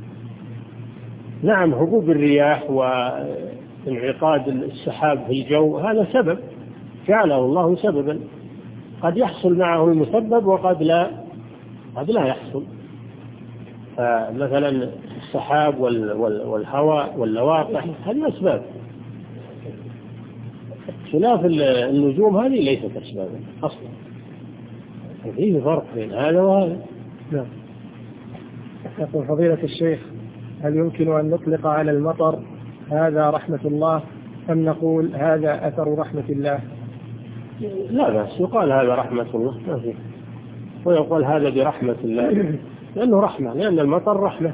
نعم هبوب الرياح وانعقاد السحاب في الجو هذا سبب جعله الله سببا، قد يحصل معه المسبب وقد لا قد لا يحصل. فمثلا السحاب والهواء واللواقح هذه أسباب، خلاف النجوم هذه ليست أسبابا أصلا، فيه فرق بين هذا وهذا. نعم. يقول فضيلة الشيخ هل يمكن أن نطلق على المطر هذا رحمة الله أم نقول هذا أثر رحمة الله؟ لا بأس يقال هذا رحمة الله ما فيه، ويقول هذا برحمة الله لأنه رحمة، لأن المطر رحمة،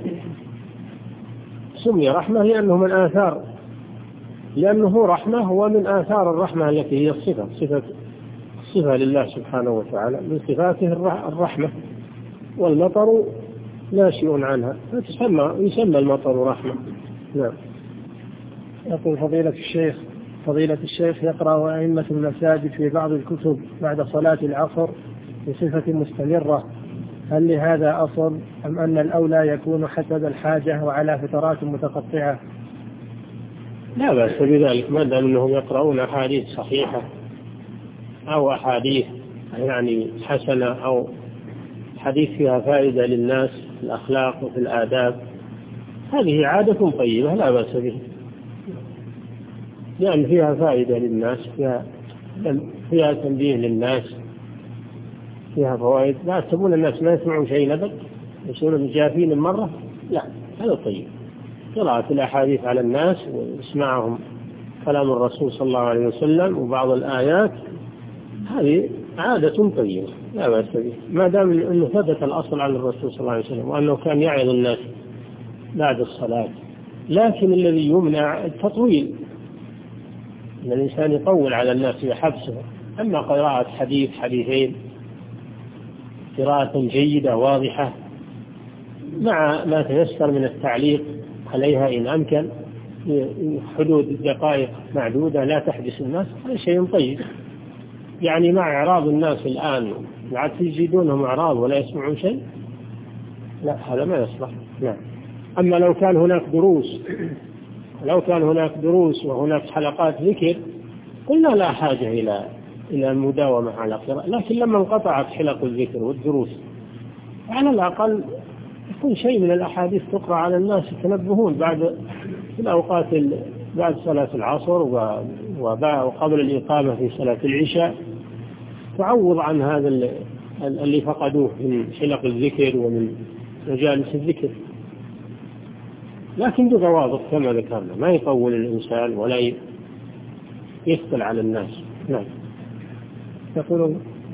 سمي رحمة لأنه من آثار لأنه رحمة هو من آثار الرحمة التي هي الصفة صفة صفة لله سبحانه وتعالى من صفاته الرحمة، والمطر ناشئ عنها فتسمى يسمى المطر رحمة. نعم. يقول فضيلة الشيخ فضيلة الشيخ يقرأ أئمة المساجد في بعض الكتب بعد صلاة العصر بصفة مستمرة، هل لهذا أصل أم أن الأولى يكون حسب الحاجة وعلى فترات متقطعة؟ لا بأس بذلك ما دام أنهم يقرؤون أحاديث صحيحة أو أحاديث يعني حسنة أو حديث فيها فائدة للناس في الأخلاق وفي الآداب، هذه عادة طيبة لا بأس به، لأن فيها فائدة للناس، فيها فيها تنبيه للناس، فيها فوائد. لا يحسبون الناس ما يسمعون شيء أبدا يصيرون جافين مرة، لا هذا طيب. قراءة الأحاديث على الناس واسمعهم كلام الرسول صلى الله عليه وسلم وبعض الآيات هذه عادة طيبة لا بأس به، ما دام أنه ثبت الأصل عن الرسول صلى الله عليه وسلم وأنه كان يعظ الناس بعد الصلاة. لكن الذي يمنع التطويل، أن الإنسان يطول على الناس بحبسه. أما قراءة حديث حديثين قراءة جيدة واضحة مع ما تيسر من التعليق عليها إن أمكن حدود دقائق معدودة لا تحدث الناس، هذا شيء طيب. يعني مع إعراض الناس الآن بعد يجدونهم إعراض ولا يسمعون شيء، لا هذا ما يصلح. نعم. أما لو كان هناك دروس لو كان هناك دروس وهناك حلقات ذكر قلنا لا حاجة إلى إلى المداومة على قراءة، لكن لما انقطعت حلق الذكر والدروس على الأقل يكون شيء من الأحاديث تقرأ على الناس يتنبهون بعد في الأوقات بعد صلاة العصر وقبل الإقامة في صلاة العشاء، تعوض عن هذا اللي فقدوه من حلق الذكر ومن مجالس الذكر، لكن بضوابط كما ذكرنا، ما يطول الإنسان ولا يثقل على الناس. نعم. يقول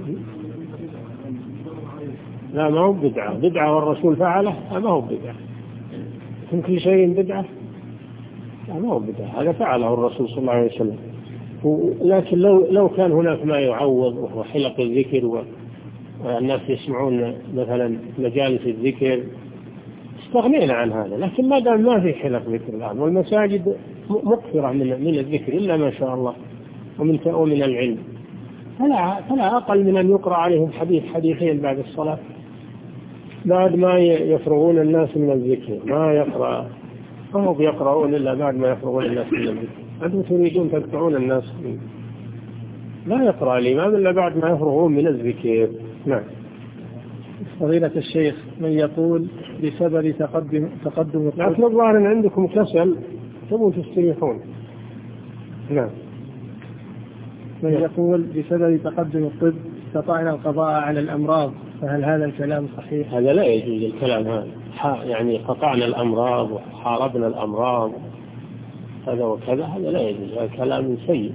لا ما هو بدعة، بدعة والرسول فعله ما هو بدعة، من كل شيء بدعة ما هو بدعة، هذا فعله الرسول صلى الله عليه وسلم. لكن لو لو كان هناك ما يعوض وهو حلق الذكر والناس يسمعون مثلا مجالس الذكر استغنينا عن هذا، لكن ما دام ما في حلق ذكر الآن والمساجد مكثرة من من الذكر إلا ما شاء الله ومن ومن العلم، فلا فلا أقل من أن يقرأ عليهم حديث حديثين بعد الصلاة بعد ما يفرغون الناس من الذكر. ما يقرأ فهم يقرؤون إلا بعد ما يفرغون الناس من الذكر. أنتم تريدون تدفعون الناس، لا يقرأ الإمام إلا بعد ما يفرغون من الذكر. نعم. فضيلة الشيخ من يقول بسبب تقدم تقدم لكن الظاهر أن عندكم كسل تبون تستريحون. نعم. من يقول بسبب تقدم الطب استطعنا القضاء على الأمراض، فهل هذا الكلام صحيح؟ هذا لا يجوز الكلام هذا، يعني قطعنا الأمراض وحاربنا الأمراض هذا وكذا، هذا لا يجوز، هذا كلام سيء.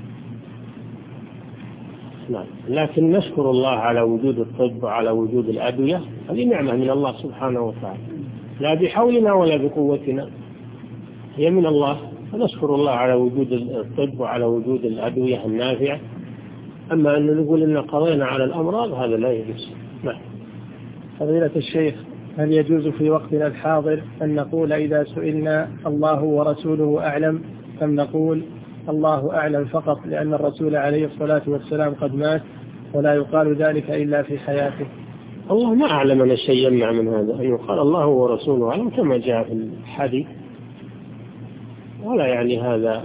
نعم. لكن نشكر الله على وجود الطب وعلى وجود الأدوية، هذه نعمة من الله سبحانه وتعالى، لا بحولنا ولا بقوتنا، هي من الله، فنشكر الله على وجود الطب وعلى وجود الأدوية النافعة. أما أن نقول إن قضينا على الأمراض هذا لا يجوز. نعم. فضيلة الشيخ هل يجوز في وقتنا الحاضر أن نقول إذا سئلنا الله ورسوله أعلم أم نقول الله أعلم فقط لأن الرسول عليه الصلاة والسلام قد مات ولا يقال ذلك إلا في حياته؟ الله ما أعلمنا شيء يمنع من هذا، أن يقال الله ورسوله أعلم كما جاء في الحديث، ولا يعني هذا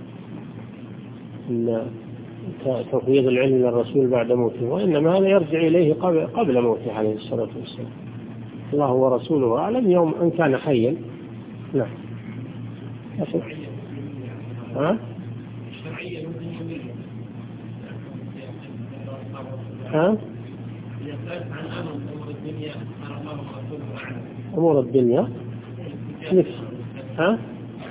أن تفويض العلم للرسول بعد موته، وإنما هذا يرجع إليه قبل, قبل موته عليه الصلاة والسلام. الله ورسوله أعلم يوم أن كان حيا. نعم. ها؟ ها؟ أمور الدنيا نفس. ها؟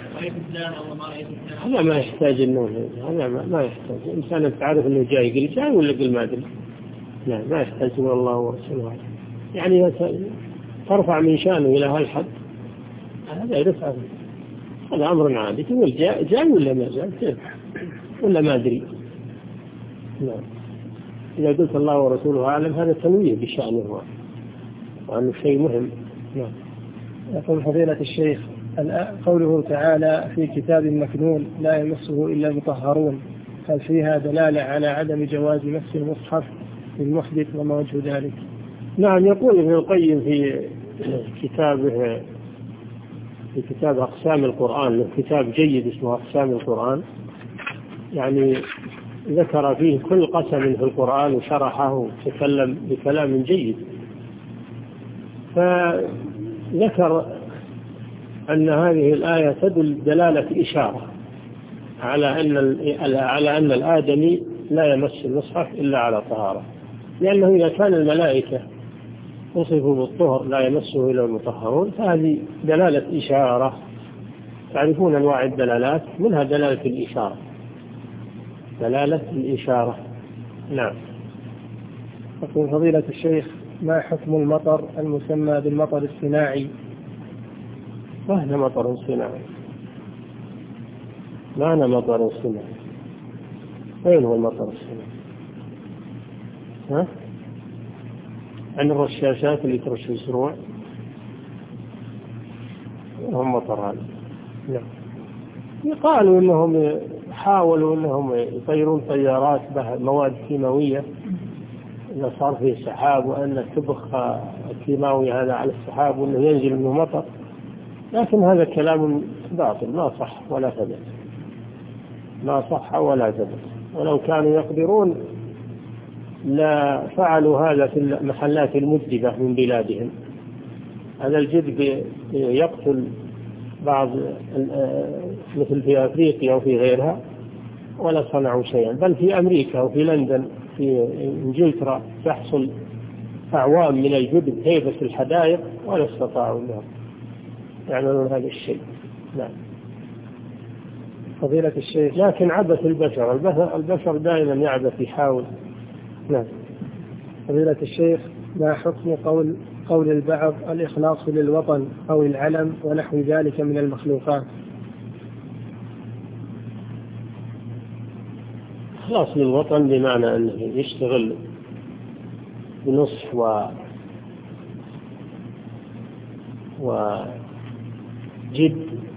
هذا ما يحتاج النوم، هذا ما يحتاج. إنسان تعرف إنه جاي يقول جاي ولا قل ما أدري. لا ما يحتاج من الله ورسوله، يعني ترفع من شأنه إلى هالحد، هذا يرفع، هذا أمر عادي. تقول جاء جاء ولا ما جاء ولا ما أدري. نعم. إذا قلت الله ورسوله أعلم هذا تنويه بشأنه وأنه شيء مهم. نعم. يقول فضيلة الشيخ قوله تعالى في كتاب مكنون لا يمسه إلا المطهرون، هل فيها دلالة على عدم جواز مس المصحف للمحدث وما وجه ذلك؟ نعم. يقول ابن القيم في كتابه في كتاب أقسام القرآن، كتاب جيد اسمه أقسام القرآن، يعني ذكر فيه كل قسم في القرآن وشرحه وتكلم بكلام جيد. فذكر أن هذه الآية تدل دلالة إشارة على أن على أن الآدمي لا يمس المصحف إلا على طهارة، لأنه إذا كان الملائكة وصفوا بالطهر لا يمسه إلا المطهرون، فهذه دلالة إشارة. تعرفون أنواع الدلالات، منها دلالة الإشارة، دلالة الإشارة. نعم. يقول فضيلة الشيخ ما حكم المطر المسمى بالمطر الصناعي؟ وهذا مطر صناعي، ما أنا مطر صناعي. أين هو المطر الصناعي؟ ها؟ عن الرشاشات اللي ترش الزروع هم مطر هذا. نعم. يقالوا إنهم حاولوا إنهم يطيرون طيارات مواد كيماوية إذا صار فيه سحاب، وأن تبخ الكيماوي هذا على السحاب وأنه ينزل منه مطر، لكن هذا كلام باطل ما صح ولا ثبت، ما صح ولا ثبت. ولو كانوا يقدرون لا فعلوا هذا في المحلات المجدبة من بلادهم. هذا الجدب يقتل بعض مثل في أفريقيا وفي غيرها ولا صنعوا شيئا، بل في أمريكا وفي لندن في إنجلترا تحصل أعوام من الجدب هيبة الحدائق ولا استطاعوا أن يعملون هذا الشيء. نعم. فضيلة الشيخ لكن عبث البشر، البشر دائما يعبث يحاول. نعم. فضيلة الشيخ ما حكم قول قول البعض الإخلاص للوطن أو العلم ونحو ذلك من المخلوقات؟ إخلاص للوطن بمعنى أنه يشتغل بنصح و وجد،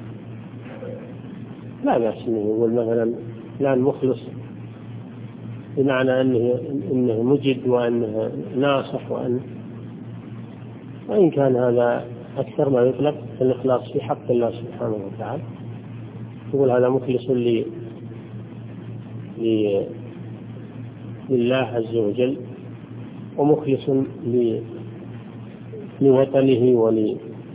لا بأس أنه يقول مثلا فلان مخلص بمعنى أنه إنه مجد وأنه ناصح، وأن وإن كان هذا أكثر ما يطلق الإخلاص في حق الله سبحانه وتعالى، يقول هذا مخلص لي لله عز وجل ومخلص لوطنه ول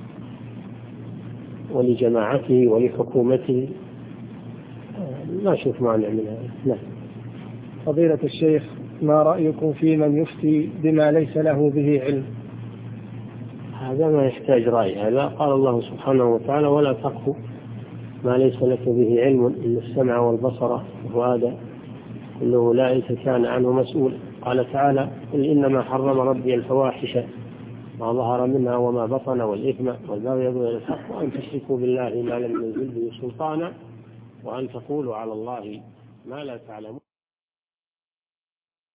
ولجماعته ولحكومته، لا أشوف معنى من هذا. نعم. فضيلة الشيخ ما رأيكم في من يفتي بما ليس له به علم؟ هذا ما يحتاج رأي، هذا قال الله سبحانه وتعالى ولا تقف ما ليس لك به علم إن السمع والبصر وهذا كله أولئك كان عنه مسؤول. قال تعالى قل إنما حرم ربي الفواحش ما ظهر منها وما بطن والإثم والبغي بغير الحق وأن تشركوا بالله ما لم ينزل به سلطانا وأن تقولوا على الله ما لا تعلمون.